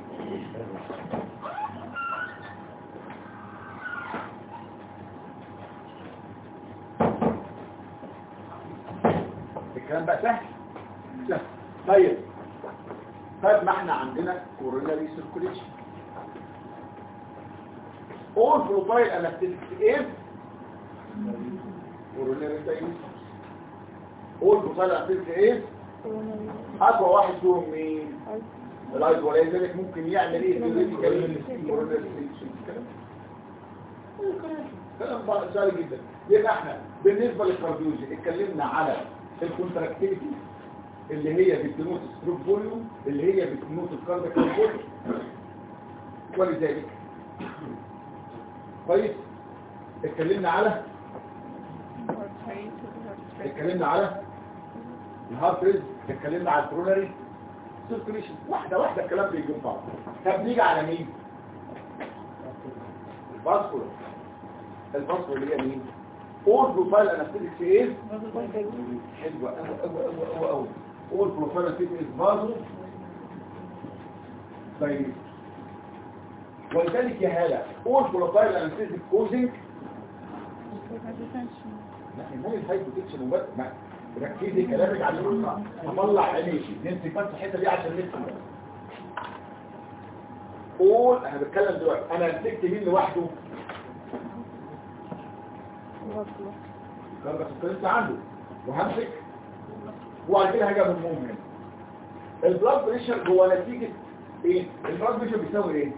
S2: الكلام بقى سهل. طيب ما احنا عندنا كوروناري سيركوليشن. بروفايل انستيتكس ايه؟ كوروناري دايليسيس. بروفايل انستيتكس ايه؟ اقوى واحد فيهم مين؟ الايض. ولذلك ممكن يعمل ايه ثيوريتيكالي كوروناري سيركوليشن. كلام بقى سهل جدا. يبقى احنا بالنسبه للكارديولوجي اتكلمنا على الكونتراكتيفيتي اللي هي بتنوت ستروك فوليوم اللي هي بتنوت الكاردياك فوليوم. ولذلك كويس اتكلمنا على الهارت ريت. اتكلمنا على الكوروناري سيركوليشن. واحده الكلام بيجي بعض. طب نيجي على مين؟ الفاسكولار اللي هي مين؟ بروفايل انستيتكس ايه؟ حلوه قوي. بروفايل انستيتكس فازو دايليسيس. ولذلك يا هاله all volatile anesthetic causing لا المال الهايبوتنشن وبس ما ركزي كلامك على النقطه هطلع عينيكي نمسك بس الحته دي عشان نفهم قول انا بتكلم دلوقتي انا مسكت مين لوحده كاربس الكريست عنده وهمسك وبعد كده هاجي بالمهم هنا البلاد بريشر هو نتيجه ايه البلاد بريشر بيساوي ايه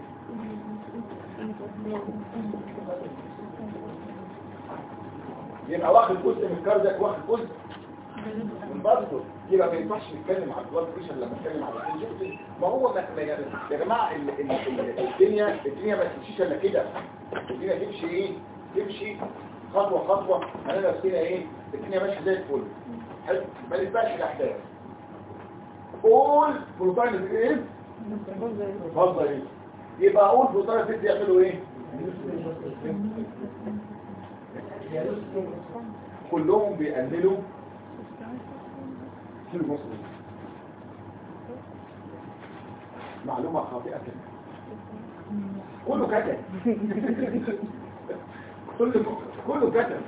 S2: يبقى واخد جزء من الكاردياك واخد جزء من برضه يبقى ما ينفعش نتكلم على البلاد بريشر لما نتكلم على الانجكشن ما هو يا جماعه الدنيا ما تمشيش الا كده الدنيا تمشي ايه تمشي خطوه خطوه انا نفسنا ايه الدنيا ماشيه زي الفل حلو ما نتبعش الاحداث قول فلوتاين ايه فضل ايه يبقى اقول فلوتاين يعملوا ايه كلهم بيقللوا في المصر معلومة خاطئة كده كله كتب كله كتب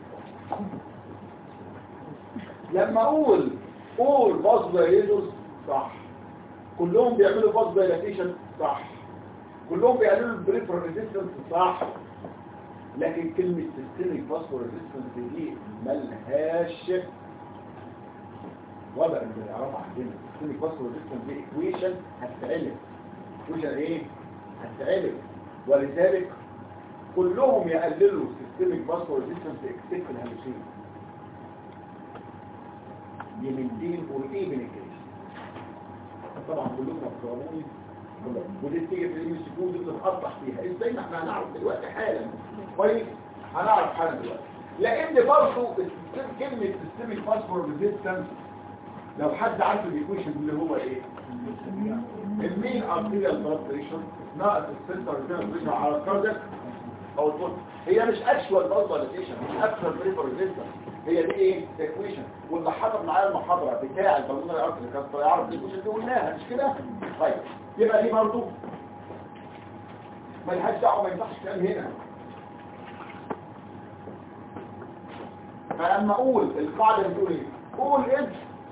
S2: لما اقول باص دايليتوس صح كلهم بيعملوا باص دايليتيشن صح كلهم بيقللوا البريفر ريزيستنس صح لكن كلمة سيستميك فاسفور ريزيستنس دي ملهاش وضع اللي يعرفها عندنا سيستميك فاسفور ريزيستنس دي ايكويشن هتتعلم ايكويشن ايه؟ هتتعلم ولذلك كلهم يقللوا سيستميك فاسفور ريزيستنس اكسبت الهالوسين يمنتين وايه من الكيس طبعا كلهم مفهومين ودي تيجي في الام اس كيو دي بنتقطع فيها ازاي ما احنا هنعرف دلوقتي حالا كويس هنعرف حالا دلوقتي لان برضه كلمه سيستميك فاسفور ريزيستنس لو حد عارف الايكويشن اللي هو ايه المين ارتيريال بلاد بريشر ناقص السنتر بريشر على الكاردياك او الفوت هي مش اكشوال فالفاليديشن مش اكشوال بريفر ريزيستنس هي دي ايه ايكويشن واللي حضر معايا المحاضره بتاع البالونري ارتري كان يعرف الايكويشن دي قلناها مش كده طيب يبقى دي برضه ملهاش دعوه ما ينفعش كلام هنا فلما اقول القاعده بتقول ايه قول ايه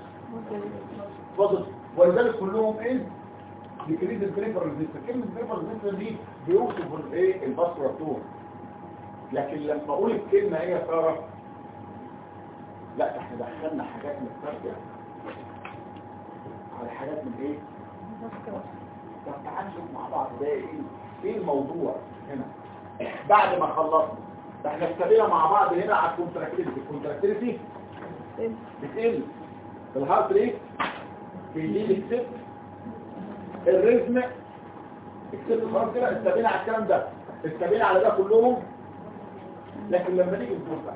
S2: فضل ولذلك كلهم ايه ديكريز البريفر ريزيستنس كلمه البريفر ريزيستنس دي بيوصف الايه الباسورتور لكن لما اقول الكلمه ايه يا ساره لا احنا دخلنا حاجات من التربيه على حاجات من ايه طب تعالوا نشوف مع بعض ده ايه الموضوع هنا بعد ما خلصنا احنا اشتغلنا مع بعض هنا على الكونتراكتيليتي بتقل الهارت ريت بيزيد اكسبت الريزم اكسبت خلاص كده استبينا على الكلام ده استبينا على ده كلهم لكن لما نيجي نقول بقى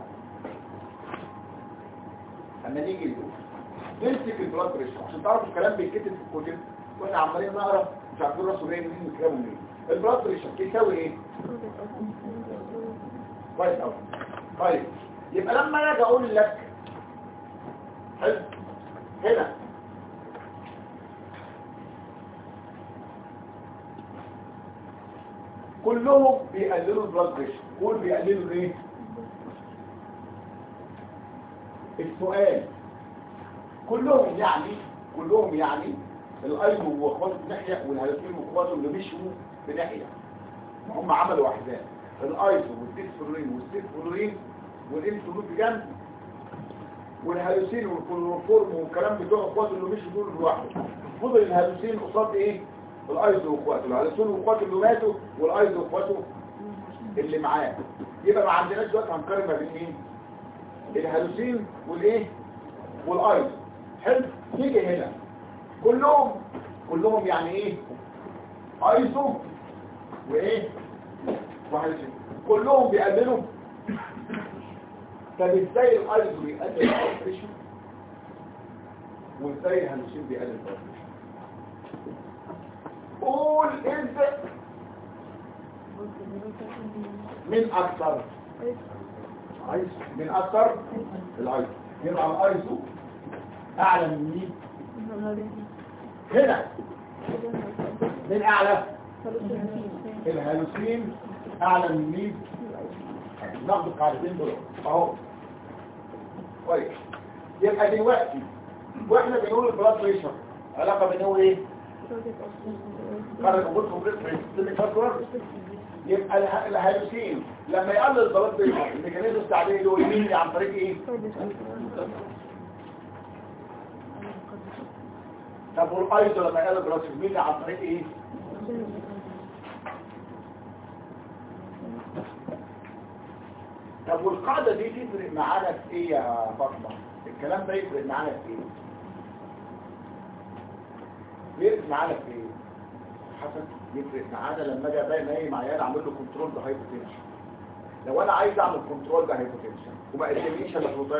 S2: لما نيجي نقول نمسك البلاد بريشر عشان تعرفوا الكلام بيتكتب في الكتب واحنا عمالين نقرا مش عارفين راسه جاي منين وكلامه منين البلاد بريشر يساوي ايه كويس قوي طيب يبقى لما اجي اقول لك حلو هنا كلهم بيقللوا البلاد بريشر كل بيقللوا ايه السؤال كلهم يعني الايمو واخواته بناحيه والهالوسين واخواته اللي مشوا بناحيه هم عملوا احزاب الايزو والديسفلورين والسيفلورين والانسولين بجنب والهالوسين والكلوروفورم والكلام بتوع اخواته اللي مشوا دول لوحده فضل الهالوسين قصاد ايه الايزو واخواته الهالوسين واخواته اللي ماتوا والايزو واخواته اللي معاه يبقى ما عندناش دلوقتي هنقارن ما بين مين الهالوسين والايه والايزو حلو نيجي هنا كلهم يعني ايه ايزو وايه وهالوسين كلهم بيقللوا طب ازاي الايزو بيقلل البريشر وازاي الهالوسين بيقلل البريشر قول انت من اكثر ايزو من اكثر الايزو يبقى الايزو اعلى من مين هنا من اعلى الهالوسين اعلى من مين؟ ناخد القاعدتين دول اهو كويس. يبقى دلوقتي واحنا بنقول البلاد بريشر علاقه بينه ايه؟ خرج وجود كومبريس يبقى الهالوسين لما يقلل البلاد بريشر الميكانيزم التعديلي له يمين عن طريق ايه؟ طب والايزو لما يقلل البلاد بريشر يمين عن طريق ايه؟ طب والقاعده دي تفرق معانا في ايه يا فاطمه؟ الكلام ده يفرق معانا في ايه؟ يفرق معانا في ايه؟ حسن يفرق معانا لما اجي ابقى نايم عيان اعمل له كنترول بهايبوتنشن. لو انا عايز اعمل كنترول بهايبوتنشن وما قدمنيش الا فلوتايت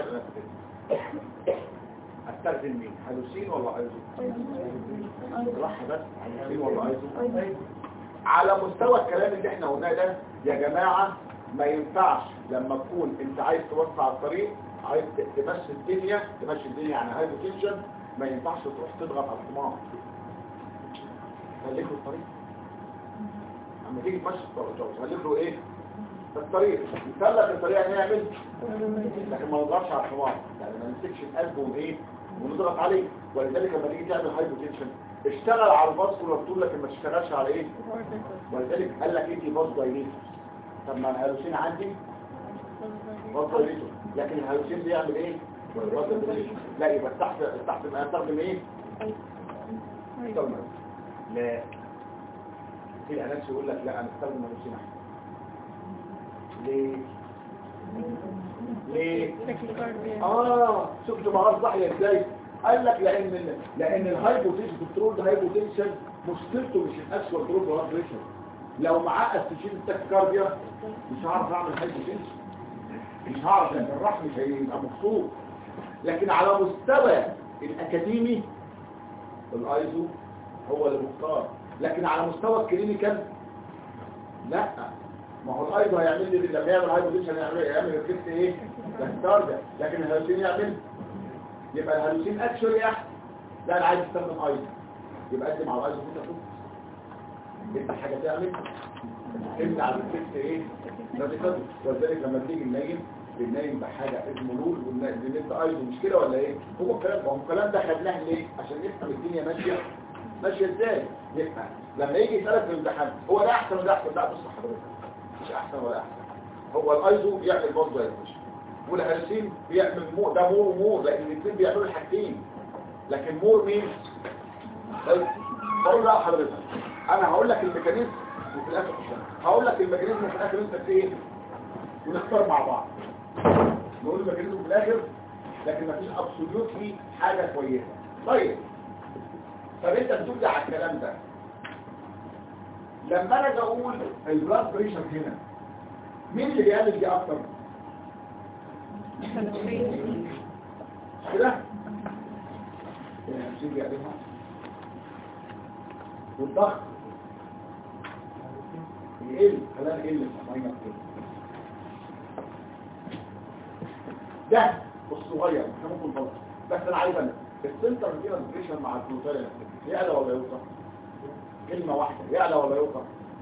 S2: استخدم مين؟ هالوسين ولا ايزو؟ راح بس هالوسين ولا ايزو؟ على مستوى الكلام اللي احنا قلناه ده يا جماعه ما ينفعش لما تكون انت عايز توسع الطريق عايز تمشي الدنيا يعني هايبوتنشن ما ينفعش تروح تضغط على الحمار خليك له الطريق اما تيجي تمشي خليك له ايه الطريق يسلك الطريق نعمل لكن ما نضغطش على الحمار يعني ما نمسكش القلب وايه ونضغط عليه. ولذلك لما تيجي تعمل هايبوتنشن اشتغل على الفاسكولار طول لكن ما تشتغلش على ايه. ولذلك قال لك انت باص دايليتور. طب ما الهالوسين عندي باص دايليتور لكن الهالوسين بيعمل ايه؟ لا يبقى تحت ما استخدم ايه؟ لا في ناس يقول لك لا انا استخدم هالوسين احسن. ليه؟ شفتوا معاه صحيح ازاي؟ قال لك لان الهايبوتنشن كنترول ده هايبوتنشن مشكلته مش الاكشوال كنترول بلاد بريشر. لو معاه استشير التاكيكارديا مش هعرف اعمل هايبوتنشن مش هعرف لان الرحم مش هيبقى مبسوط. لكن على مستوى الاكاديمي الايزو هو اللي مختار. لكن على مستوى الكلينيكال لا ما هو الايزو هيعمل لي لما يعمل هايبوتنشن يعمل ريفلكس ايه تاكيكارديا لكن الهالوسين يعمل يبقى الهالوسين اكشولي احسن. لا انا عايز استخدم ايزو يبقى قدم على الايزو كده انت حاجه تعمل تمنع الريفلكس ايه راديكال. ولذلك لما تيجي بننايم بحاجه اسمه لول وننت ايزو مش كده ولا ايه؟ هو الكلام ده خدناه ليه؟ عشان نفهم الدنيا ماشيه ازاي. يبقى لما يجي يسالك في الامتحان هو ده احسن ولا احسن؟ لا بص حضرتك مش احسن ولا احسن. هو الايزو بيعمل برضه يا باشا والهالوسين بيعمل ده مور ومور لان الاثنين بيعملوا الحاجتين. لكن مور مين؟ بقول لا حضرتك انا هقول لك الميكانيزم وفي الاخر هقول لك الميكانيزم وفي الاخر انت ايه ونختار مع بعض نقول الميكانيزم في الاخر لكن مفيش ابسوليوتلي حاجه كويسه. طيب طب انت بتقول على الكلام ده لما انا اجي اقول البلاد بريشر هنا مين اللي بيعمل دي اكتر؟ كده والضغط يقل خلال يقل ماينس ده الصغير احنا ممكن نطلع بس انا عايز انا السنتر كده بريشر مع البروتين يعلى ولا يوطى؟ كلمه واحده يعلى ولا يوطى؟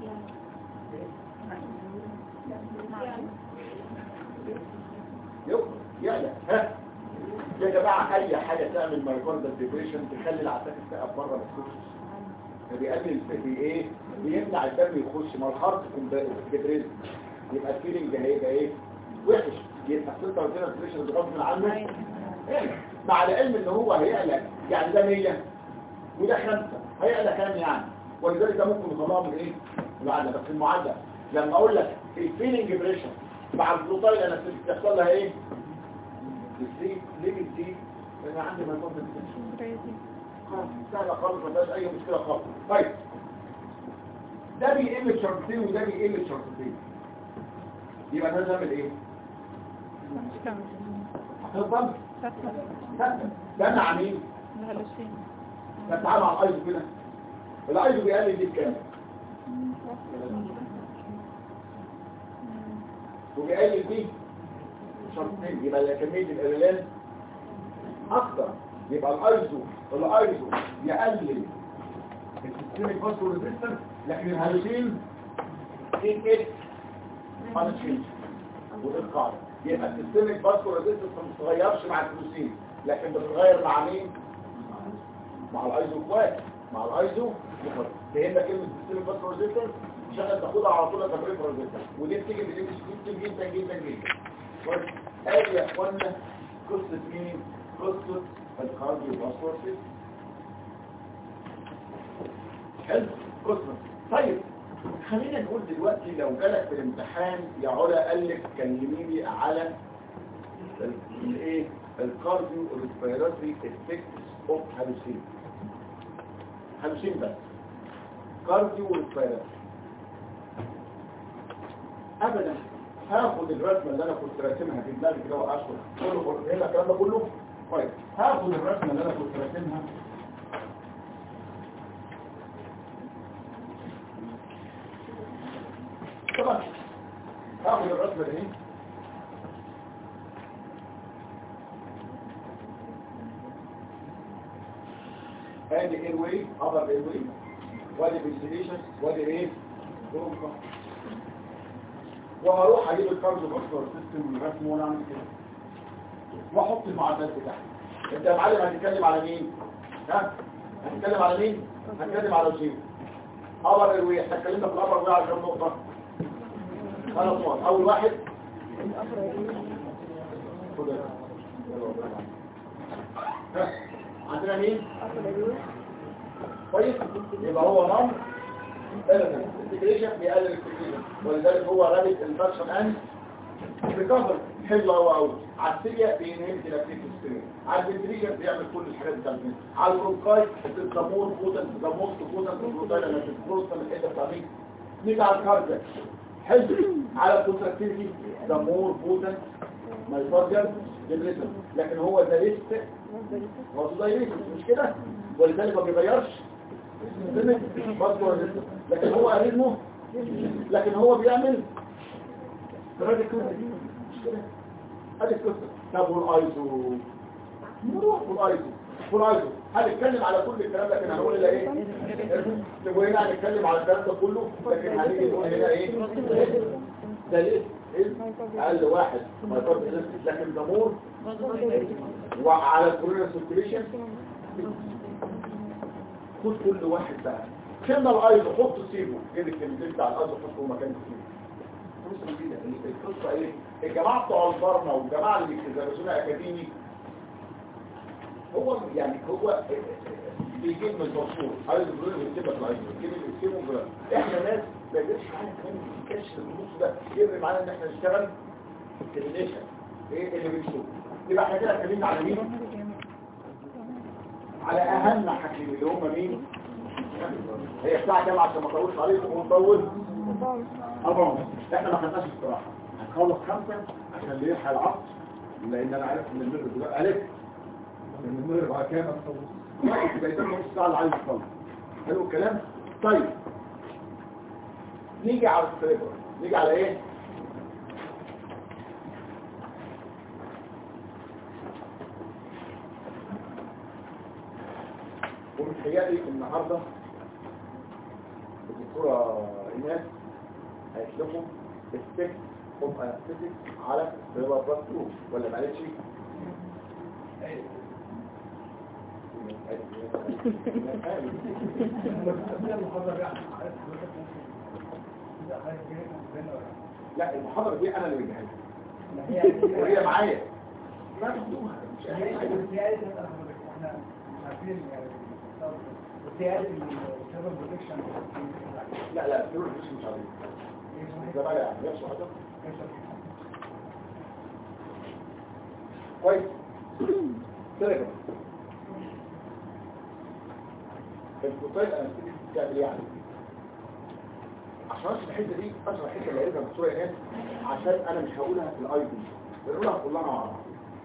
S2: يعلى. ها يا جماعه اي حاجه تعمل مايكاردال ديبريشن تخلي العساكر تقف بره الكورس فبيقلل ايه بيمنع الدم يخش ما الهارت كومبريس يبقى الفيلنج هيبقى ايه وحش يبقى السنتر كده ديبريشن غصب عنه مع العلم ان هو هيعلى يعني ده 100 وده 5 هيعلى كام يعني ولذلك ده ممكن نطلعه من ايه المعادله. بس المعادله لما اقول لك الفيلنج بريشر مع البروتين انا بتحصل لها ايه ليه دي انا عندي مايكروب سهله خالص ما فيهاش اي مشكله خالص. طيب ده بيقل بشرطتين وده بيقل بشرطتين يبقى ده نعمل ايه هتفضل ده مع مين ده تعالى مع الايزو كده الايزو بيقلل دي بكام وبيقلل دي شرطين يبقى كميه الالالان اكتر يبقى الايزو يقلل السيستميك فاسكولار ريزيستنس لكن الهالوسين in it unchanged. ودي القاعدة. يبقى السيستميك فاسكولار ريزيستنس ما بتتغيرش مع الفلوسين، لكن بتتغير مع مين؟ مع الايزو كويس، مع الايزو كويس. فهمنا كلمة السيستميك فاسكولار ريزيستنس مش احنا بناخدها على طول كبريفرال ريزيستنس، ودي بتيجي كتير جدا جدا جدا. كويس. ادي يا اخوانا قصة مين؟ قصة الكارديو فاسكولار سيستم. حلو قصة. طيب خلينا نقول دلوقتي لو جالك في الامتحان يا علا قال لك كلميني على الايه الكارديو ريسبيراتوري افكتس اوف هالوسين. هالوسين بس كارديو ريسبيراتوري ابدا. هاخد الرسمه اللي انا كنت راسمها في دماغي كده واشرح كله هنا الكلام ده كله. طيب هاخد الرسمه اللي انا كنت راسمها طبعا. هاخد الرسمه دي ادي اير واي ابر اير واي وادي فنتيليشن وادي ايه برونكا، وهروح اجيب الكارديو فاسكولار سيستم من الرسم وانا اعمل كده واحط المعادلات بتاعتي. انت يا معلم هتتكلم على مين؟ ها هتتكلم على مين؟ هتتكلم على الجيم ابر اير واي. احنا اتكلمنا في الابر واي على كام نقطه؟ 3 نقط. اول واحد عندنا مين؟ كويس. يبقى هو نوم الانتجريشن بيقلل الكونتيجن، ولذلك هو رابط الفاكشن اند ريكفر. حلو قوي. على السيريا بينهمت الاكتيف ستيريا، على الفنتريشن بيعمل كل الحاجات بتاعتنا، على البرونكايت الضمور بوتنت ضموست بوتنت البروتين اللي بتبروست من الحته بتاعتي. نيجي على الكاردياك حلو. على الكونتراكتيفيتي ضمور بوتنت مايوكارديال ديبريشن، لكن هو ده لسه مش كده، ولذلك ما بيغيرش لكن هو اريزمه، لكن هو بيعمل مش كده. ادي القصه. طب والايزو نروح والايزو هنتكلم على كل الكلام لكن هنقول الا ايه؟ طب هنا هنتكلم على الكلام ده كله لكن هنيجي نقول هنا ايه؟ ده ليه؟ اقل واحد ما يقدر لكن ضمور وعلى الكورونال سيركيليشن. خد كل واحد بقى كلمه الايزو حط سيبه ايه الكلمتين بتاع الايزو حطه مكان سيبه. القصه ايه؟ الجماعه بتوع البرمه والجماعه اللي بيدرسونا اكاديمي هو يعني هو بيجيب من المنصور عايز يقول له يكتب لك الايزو يكتبه. احنا ناس ما يجيش معانا كشف النص ده يفرق معانا ان احنا نشتغل كلينيشن ايه اللي بنشوفه. يبقى احنا كده اتكلمنا على مين؟ على اهم حاجتين اللي هم مين؟ هي الساعه كام عشان ما اطولش عليكم ونطول 4. احنا ما خدناش استراحه، هنخلص 5 عشان اللي يلحق العصر، لان انا عارف ان المغرب دلوقتي الف ان المغرب على كام يبقى يتم نص ساعه اللي عايز يخلص. حلو الكلام. طيب نيجي على السيرفر. نيجي على ايه؟ ومتهيألي النهارده الدكتوره ايمان هيشرحوا السكت اوف انستيك على سيرفر بلس 2 ولا معلش؟ لا المحاضرة دي انا اللي بجهزها وهي معايا ما بدوها مش احنا عارفين يعني السيرفر بروتكشن. لا السيرفر بروتكشن مش عارفين ده بقى يعني يحصل حاجه كويس. سيرفر البروتين انستيك بتعمل ايه عشان اشرح الحته دي اشرح الحته اللي قايلها الدكتوره ايمان عشان انا مش هقولها في الاي بي بنقولها كلها مع بعض.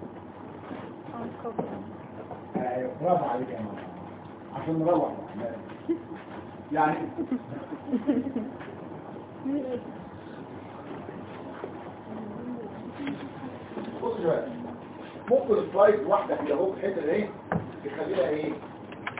S2: برافو عليك يا ماما عشان نروح يعني بص شويه ممكن السلايد واحده كده اهو في الحته دي تخليها ايه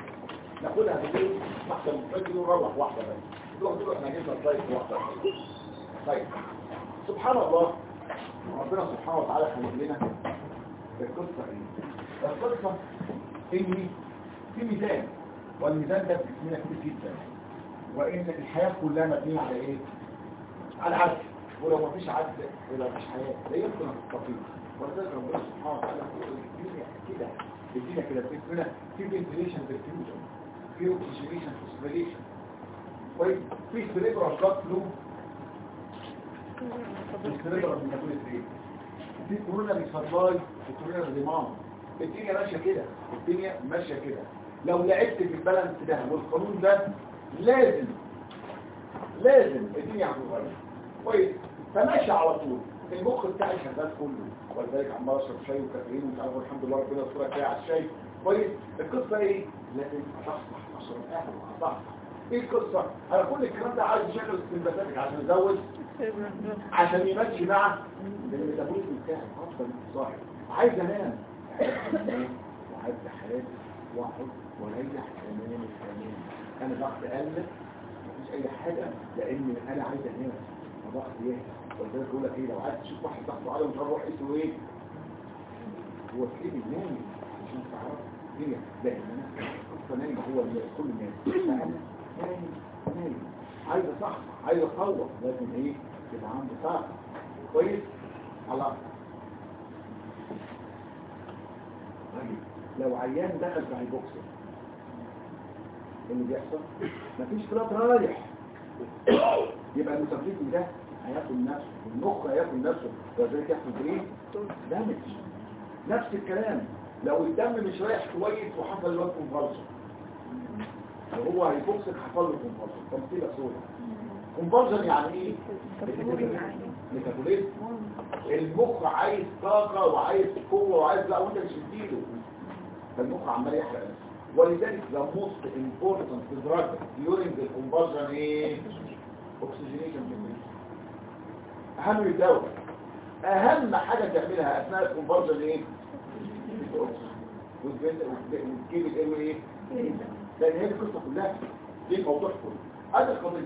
S2: ناخدها بالليل واحده مفرده ونروح واحده بس تروح احنا جبنا سلايد واحده طيب سبحان الله، ربنا سبحانه وتعالى خلق لنا القصة ايه؟ القصة ان في ميزان، والميزان ده بتسمينا كتير جدا، وان الحياة كلها مبنية على ايه؟ على عدل، ولو ما فيش عدل ولا فيش حياة لا يمكن ان تستقيم. ولذلك ربنا سبحانه وتعالى يقول الدنيا كده، الدنيا كده بتسمينا في فنتيليشن بالفيوجن، في اوكسجينيشن فوسفوريليشن، كويس، في سيريبرال بلاد فلو، السيريبرال بيقول ايه؟ في كورونا بيسبلاي وكورونا ديماند. الدنيا ماشيه كده، الدنيا ماشيه كده. لو لعبت في البالانس ده والقانون ده لازم الدنيا هتتغير. كويس، فماشي على طول. المخ بتاعي شغال كله، ولذلك عمال اشرب شاي وكافيين ومش عارف، الحمد لله ربنا يسترها كده على الشاي. كويس، القصه ايه؟ لازم اصحصح اشرب قهوه اصحصح. ايه القصه؟ انا كل الكلام ده عايز يشغل السمباثيك عشان يزود، عشان يمشي مع الميتابوليزم بتاعي. افضل صاحي، عايز انام وعايز حياتي واقعد واريح تمام. انا ضغط قل مفيش اي حاجه، لان انا عايز انام وضغط ايه. ولذلك بقول لك ايه، لو عايز تشوف واحد ضغطه عالي ومش عارف يروح اسمه ايه، هو كده نايم عشان تعرف هي. لكن انا قصه نايم، هو اللي كل الناس انا نايم عايز اصحصح، عايز اصور، لازم ايه يبقى عندي طاقه. كويس. على لو عيان دخل في هايبوكسيا اللي بيحصل مفيش بلاد رايح، يبقى المتفليت ده هياكل نفسه والمخ هياكل نفسه، وذلك يحصل ايه؟ دامج. نفس الكلام لو الدم مش رايح كويس وحصل له كونفرجن، لو هو هايبوكسيك حصل له كونفرجن، تمثيل صوره. كونفرجن يعني ايه؟ ميتابوليزم. المخ عايز طاقه وعايز قوه وعايز، لا وانت مش مديله، فالمخ عمال يحرق نفسه. ولذلك the most important drug during the conversion ايه؟ oxygenation technique. اهم الدواء، اهم حاجه تعملها اثناء الكونفرجن ايه؟ وتجيب الايه ايه؟ لان هي القصه كلها دي الموضوع كله. هذا القضيه.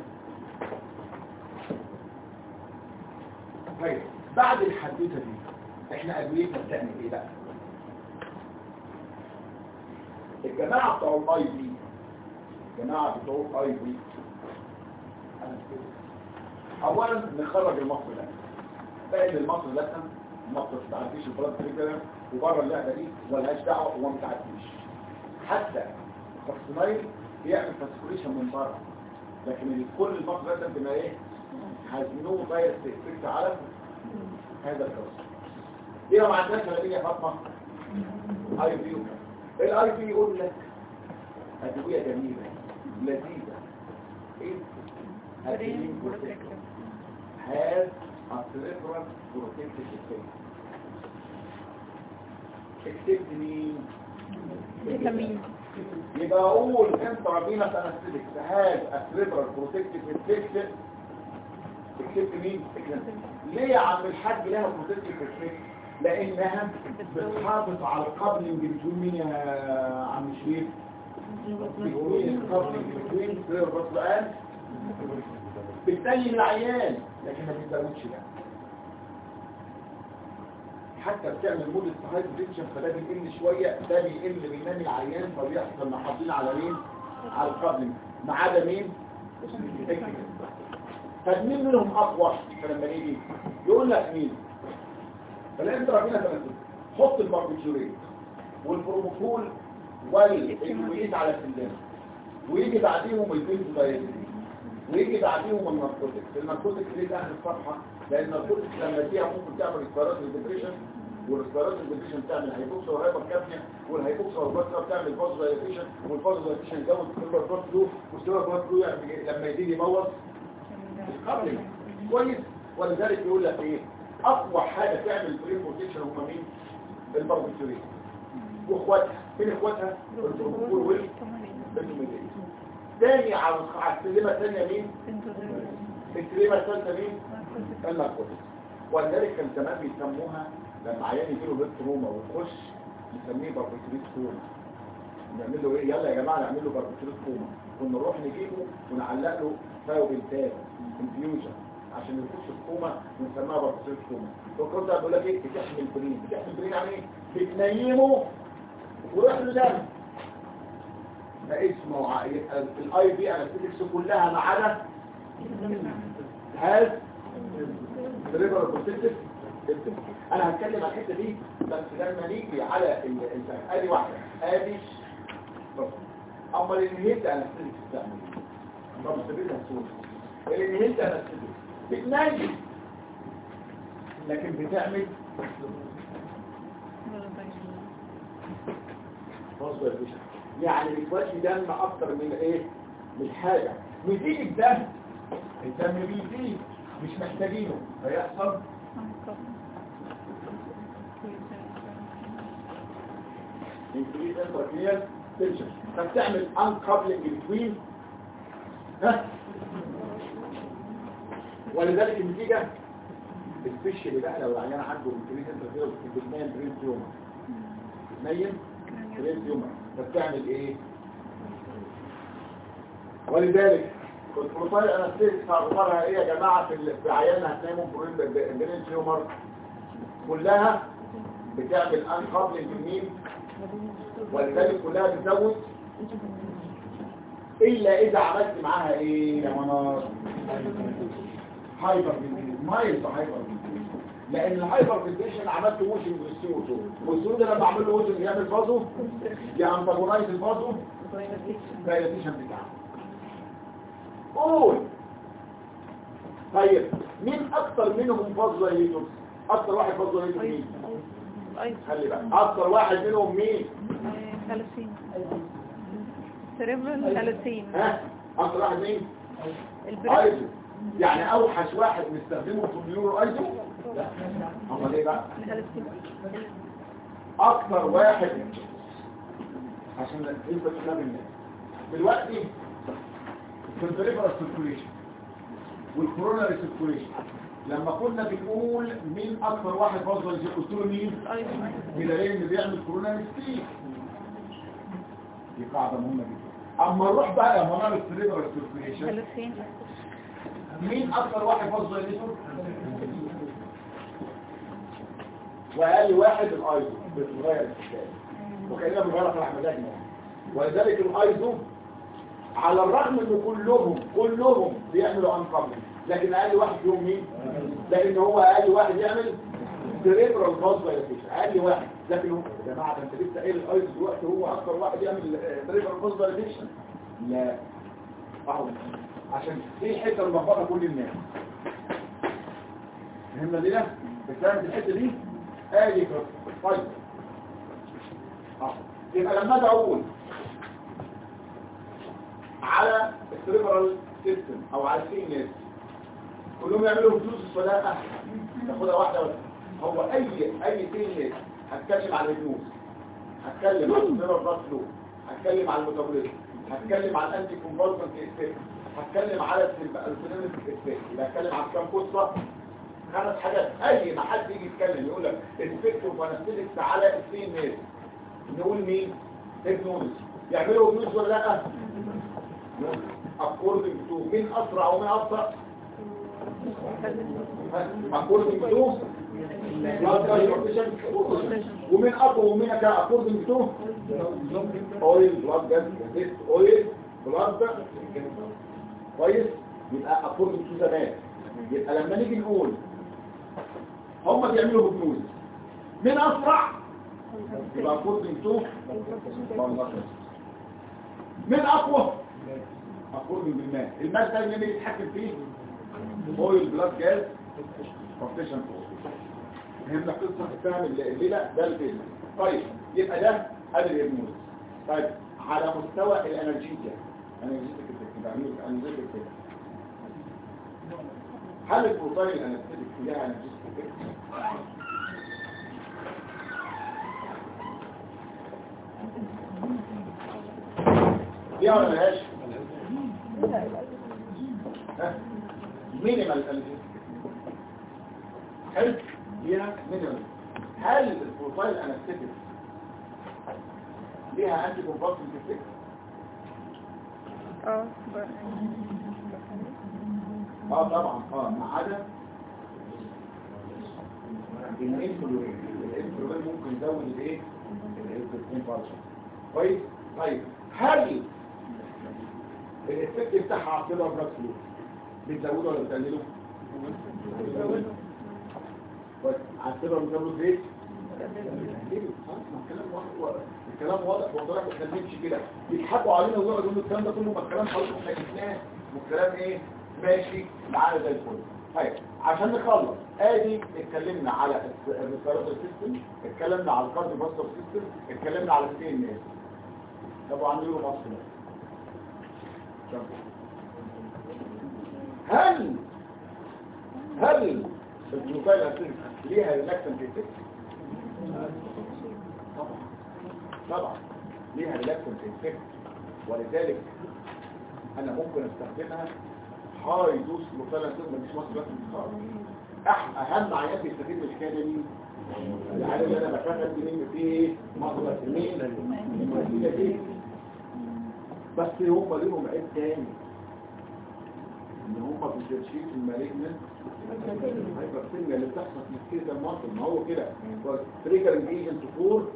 S2: طيب بعد الحدوته دي احنا ادويتنا بتعمل ايه بقى؟ الجماعه بتوع الاي بي، الجماعه بتوع الاي بي، اولا نخرج المصل ده، لان المصل ده ما بتعديش البلاد بريكر، وبره اللعبه دي ملهاش دعوه وما بتعديش. حتى الفاكسينايل بيعمل فاسكوليشن من بره، لكن كل المصل ده بما ايه؟ هيزنوه فايروس افكت على هذا الكورس. دي ما عندناش غير يا فاطمه اي بي. الاي بي يقول لك ادويه جميله لذيذه، ايه؟ برين بروتكتيف، هاز السيريبرال بروتكتيف افكت. اكتبت مين؟
S3: فيتامين.
S2: يبقى اقول انترافينوس انستيك هاز السيريبرال بروتكتيف افكت. اكتبت مين؟ ليه يا عم الحاج لها بروتكتيف افكت؟ لانها بتحافظ على القبلنج بتقول مين يا عم شريف؟ بتقول القبلنج بتقول في الرسلان بتنيم العيان، لكن ما بتزودش ده. حتى بتعمل مود الصحيح بتنشف، فده بيقل شويه، ده بيقل بينام العيان، فبيحصل محافظين على مين؟ على القبلنج، ما عدا مين؟ فمين منهم اقوى؟ فلما نيجي يقول لك مين؟ فالانت ربنا تمثل حط الباربيتوريت والبروموكول والإكسويت على السلام، ويجي بعديهم البنزودايزين، ويجي بعديهم الناركوتكس. الناركوتكس ليه اخر الصفحه؟ لان الناركوتكس لما فيها ممكن تعمل ريسبيراتوري ديبريشن، والريسبيراتوري ديبريشن تعمل هايبوكسيا وهايبركابنيا، والهايبوكسيا والباسكر تعمل فازودايليشن، والفازودايليشن يزود السيلفر بلاد فلو، والسيلفر بلاد فلو يعني لما يزيد يبوظ القبل. كويس. ولذلك يقول لك ايه؟ اقوى حاجه تعمل برين بروتكشن هم مين؟ الباربيتوريت واخواتها. فين اخواتها؟ البروموكول والبنزودايزين. تاني على السلمه الثانيه مين؟ السلمه الثالثه مين؟ الناركوتكس. ولذلك كان زمان بيسموها لما عيان يجي له تروما ويخش نسميه باربيتوريت كوما. نعمل له ايه؟ يلا يا جماعه نعمل له باربيتوريت كوما، ونروح نجيبه ونعلق له فايوبنتال انفيوجن عشان يخش في كوما بنسميها باراسيت كوما. الدكتور ده بيقول لك ايه؟ بتحمل برين. بتحمل برين يعني ايه؟ بتنيمه ويروح له دم. ده اسمه يبقى الاي بي انستيكس كلها ما عدا هاز ريفر بروتكتيف. انا هتكلم عن الحته دي بس لما نيجي على ادي واحده ادي بص. اما الانهيت انستيكس بتعمل ايه؟ طب سبيلها الصوت. الانهيت انستيكس بتنيم لكن بتعمل فاصل الفيشن، يعني بتودي دم اكتر من ايه؟ من حاجه. بيزيد الدم بيزيد مش محتاجينه فيحصل increase intracranial tension فبتعمل uncoupling between ولذلك النتيجه السبيشال بقى لو العيان عنده increase intracranial بتنام برين تيومر بتنيم برين تيومر فبتعمل ايه؟ ولذلك البروفايل انستيك تعرفها ايه يا جماعه في عيان هتناموا برين تيومر كلها بتعمل انكابلنج مين؟ ولذلك كلها بتزود الا اذا عملت معاها ايه يا منار؟ هايبر فنتيشن. مايلد هايبر فنتيشن لان الهايبر فنتيشن عملت موشن بالسيوتو والسيوتو لما اعمل له موشن يعمل فازو يانتاجونايز الفازو دايلاتيشن بتاعه. قول طيب مين اكتر منهم فازو دايليتورز؟ اكتر واحد فازو دايليتور مين؟ خلي بقى اكتر واحد منهم مين؟
S3: ثلاثين سيريبرال ثلاثين.
S2: ها اكتر واحد مين؟
S3: البريد.
S2: يعني اوحش واحد نستخدمه في النيورو ايزو؟ لا امال ايه بقى؟ اكتر واحد عشان يبقى كلام الناس دلوقتي في البريفرال سيركوليشن والكوروناري سيركوليشن لما كنا بنقول مين اكتر واحد فاضل قلت له مين؟ بدليل ان بيعمل كوروناري ستيك. دي قاعده مهمه جدا. اما نروح بقى يا منار البريفرال سيركوليشن مين اكتر واحد فاضل ليتور؟ واقل واحد الايزو بتغير الحكايه وكاننا بنغير في الاحمدات ولذلك الايزو على الرغم ان كلهم بيعملوا انكابلنج لكن اقل واحد فيهم مين؟ لان هو اقل واحد يعمل سيريبرال فازولاريزيشن اقل واحد. لكن هو يا جماعه انت لسه قايل الايزو دلوقتي هو اكتر واحد يعمل سيريبرال فازولاريزيشن. لا اهو عشان دي حته ملخبطه كل الناس. فهمنا دي؟ بتفهم الحته دي؟ ادي كده طيب يبقى لما اجي اقول على السيريبرال سيستم او على السي ان اس كلهم يعملوا فلوس الصلاة تاخدها واحده بس. هو اي سي ان اس هتكلم على الهيبنوز، هتكلم على السيريبرال فلو، هتكلم على الميتابوليزم، هتكلم على الانتي كونفولسنت افكت، هتكلم على السينيميك افكت. يبقى هتكلم على كام قصه؟ 5 حاجات. اي ما حد يجي يتكلم يقول لك الفكر وفانستيكس على السي ان اس نقول مين؟ هيبنوز. يعملوا هيبنوز ولا لا؟ اكوردنج تو مين اسرع ومين ابطا؟ اكوردنج تو ومين اقوى ومين اكوردنج تو اويل بلاد جاز اويل بلاد كويس. يبقى اكوردنج تو زمان. يبقى لما نيجي نقول هم بيعملوا هيبنوز مين اسرع؟ يبقى اكوردنج تو مين اقوى؟ اقول بالماء. الماء ده اللي بيتحكم فيه اويل بلاد جاز كومبريشن فورس. فهمنا قصه الفهم الليله ده الفيلم. طيب يبقى ده ادي الهيبنوز. طيب على مستوى الانرجيتيا هل البروتين الانستيك فيها انرجيتيك؟ دي ولا ملهاش؟ مينيمال انرجيتيك. حلو؟ ليها مينيمال. هل البروفايل انستيك ليها انتي كونفولسنت افكت؟ طبعا ما عدا الانفلورين ممكن يزود الايه الانفارشن. كويس. طيب هل الافكت بتاعها على السيلر بلاد فلو بتزوده ولا بتقلله؟ بتزوده. كويس. على السيلر بتزود ايه؟ الكلام واضح وضرب ما تكلمش كده يضحكوا علينا ويقعدوا يقولوا الكلام ده كله ما الكلام خلاص احنا جبناه والكلام ايه ماشي معانا زي الفل. طيب عشان نخلص ادي اتكلمنا على الريسبيراتوري سيستم، اتكلمنا على الكارديوفاسكولار سيستم، اتكلمنا على السي ان اس. طب وعندنا مصر هل الجلوكايل اسيد ليها ريلاكسنت افكت؟ طبعا ليها ريلاكسنت افكت، ولذلك انا ممكن استخدمها هاي دوز جلوكايل اسيد مش مصر بس خالص. اهم عيان بيستفيد من الحكايه دي العيان اللي انا بشغل منين فيه مصر مين دي، بس هم ليهم عيب تاني ان هم بيشيلوا المالجنت الهايبرتنيا اللي بتحصل في كده المصل. ما هو كده تريجرنج ايجنت فور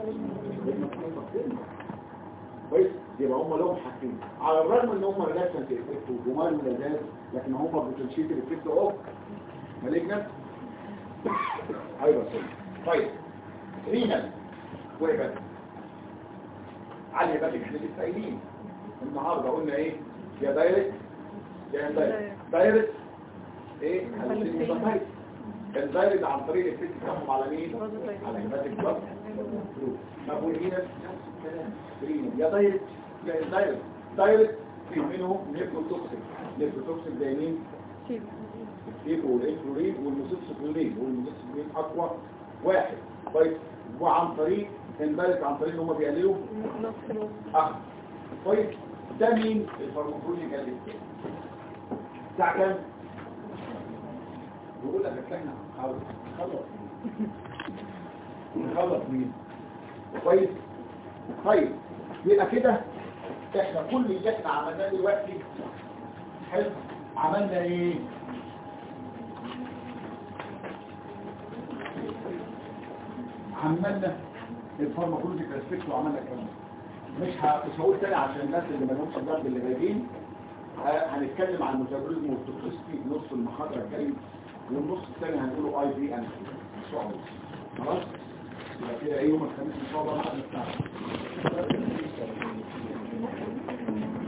S2: كويس. يبقى هم لهم حاجتين على الرغم ان هم ريلاكسنت افكت وجمال ملازات، لكن هم بتشيل الافكت اوف مالجنت هايبرتنيا. طيب رينال وهبات علي بالك احنا لسه قايلين النهارده قلنا ايه يا دايركت يا دايركت ايه الدايركت عن طريق الافكت بتاعهم على مين؟ على هيباتيك بلاد. طب وهنا نفس الكلام يا دايركت يا دايركت في منهم نيفروتوكسين زي مين؟ السيب والانفلورين والموسيكسفلورين اقوى واحد. طيب وعن طريق الدايركت عن طريق ان هم بيقللوا كويس. ده مين الفارماكولوجيكال افكت بتاع كام؟ بقول لك احنا نخلص مين كويس. طيب يبقى كده احنا كل اللي احنا عملناه دلوقتي حلو. عملنا ايه؟ عملنا الفارماكولوجيكال افكت وعملنا كمان مش هقول تاني عشان الناس اللي ما لهمش ضرب اللي جايين. هنتكلم عن الميتابوليزم والتوكسيستي نص المحاضره الجاي، والنص الثاني هنقوله اي بي ان ان شاء الله. خلاص يبقى كده ايه يوم الخميس ان شاء الله لحد الساعه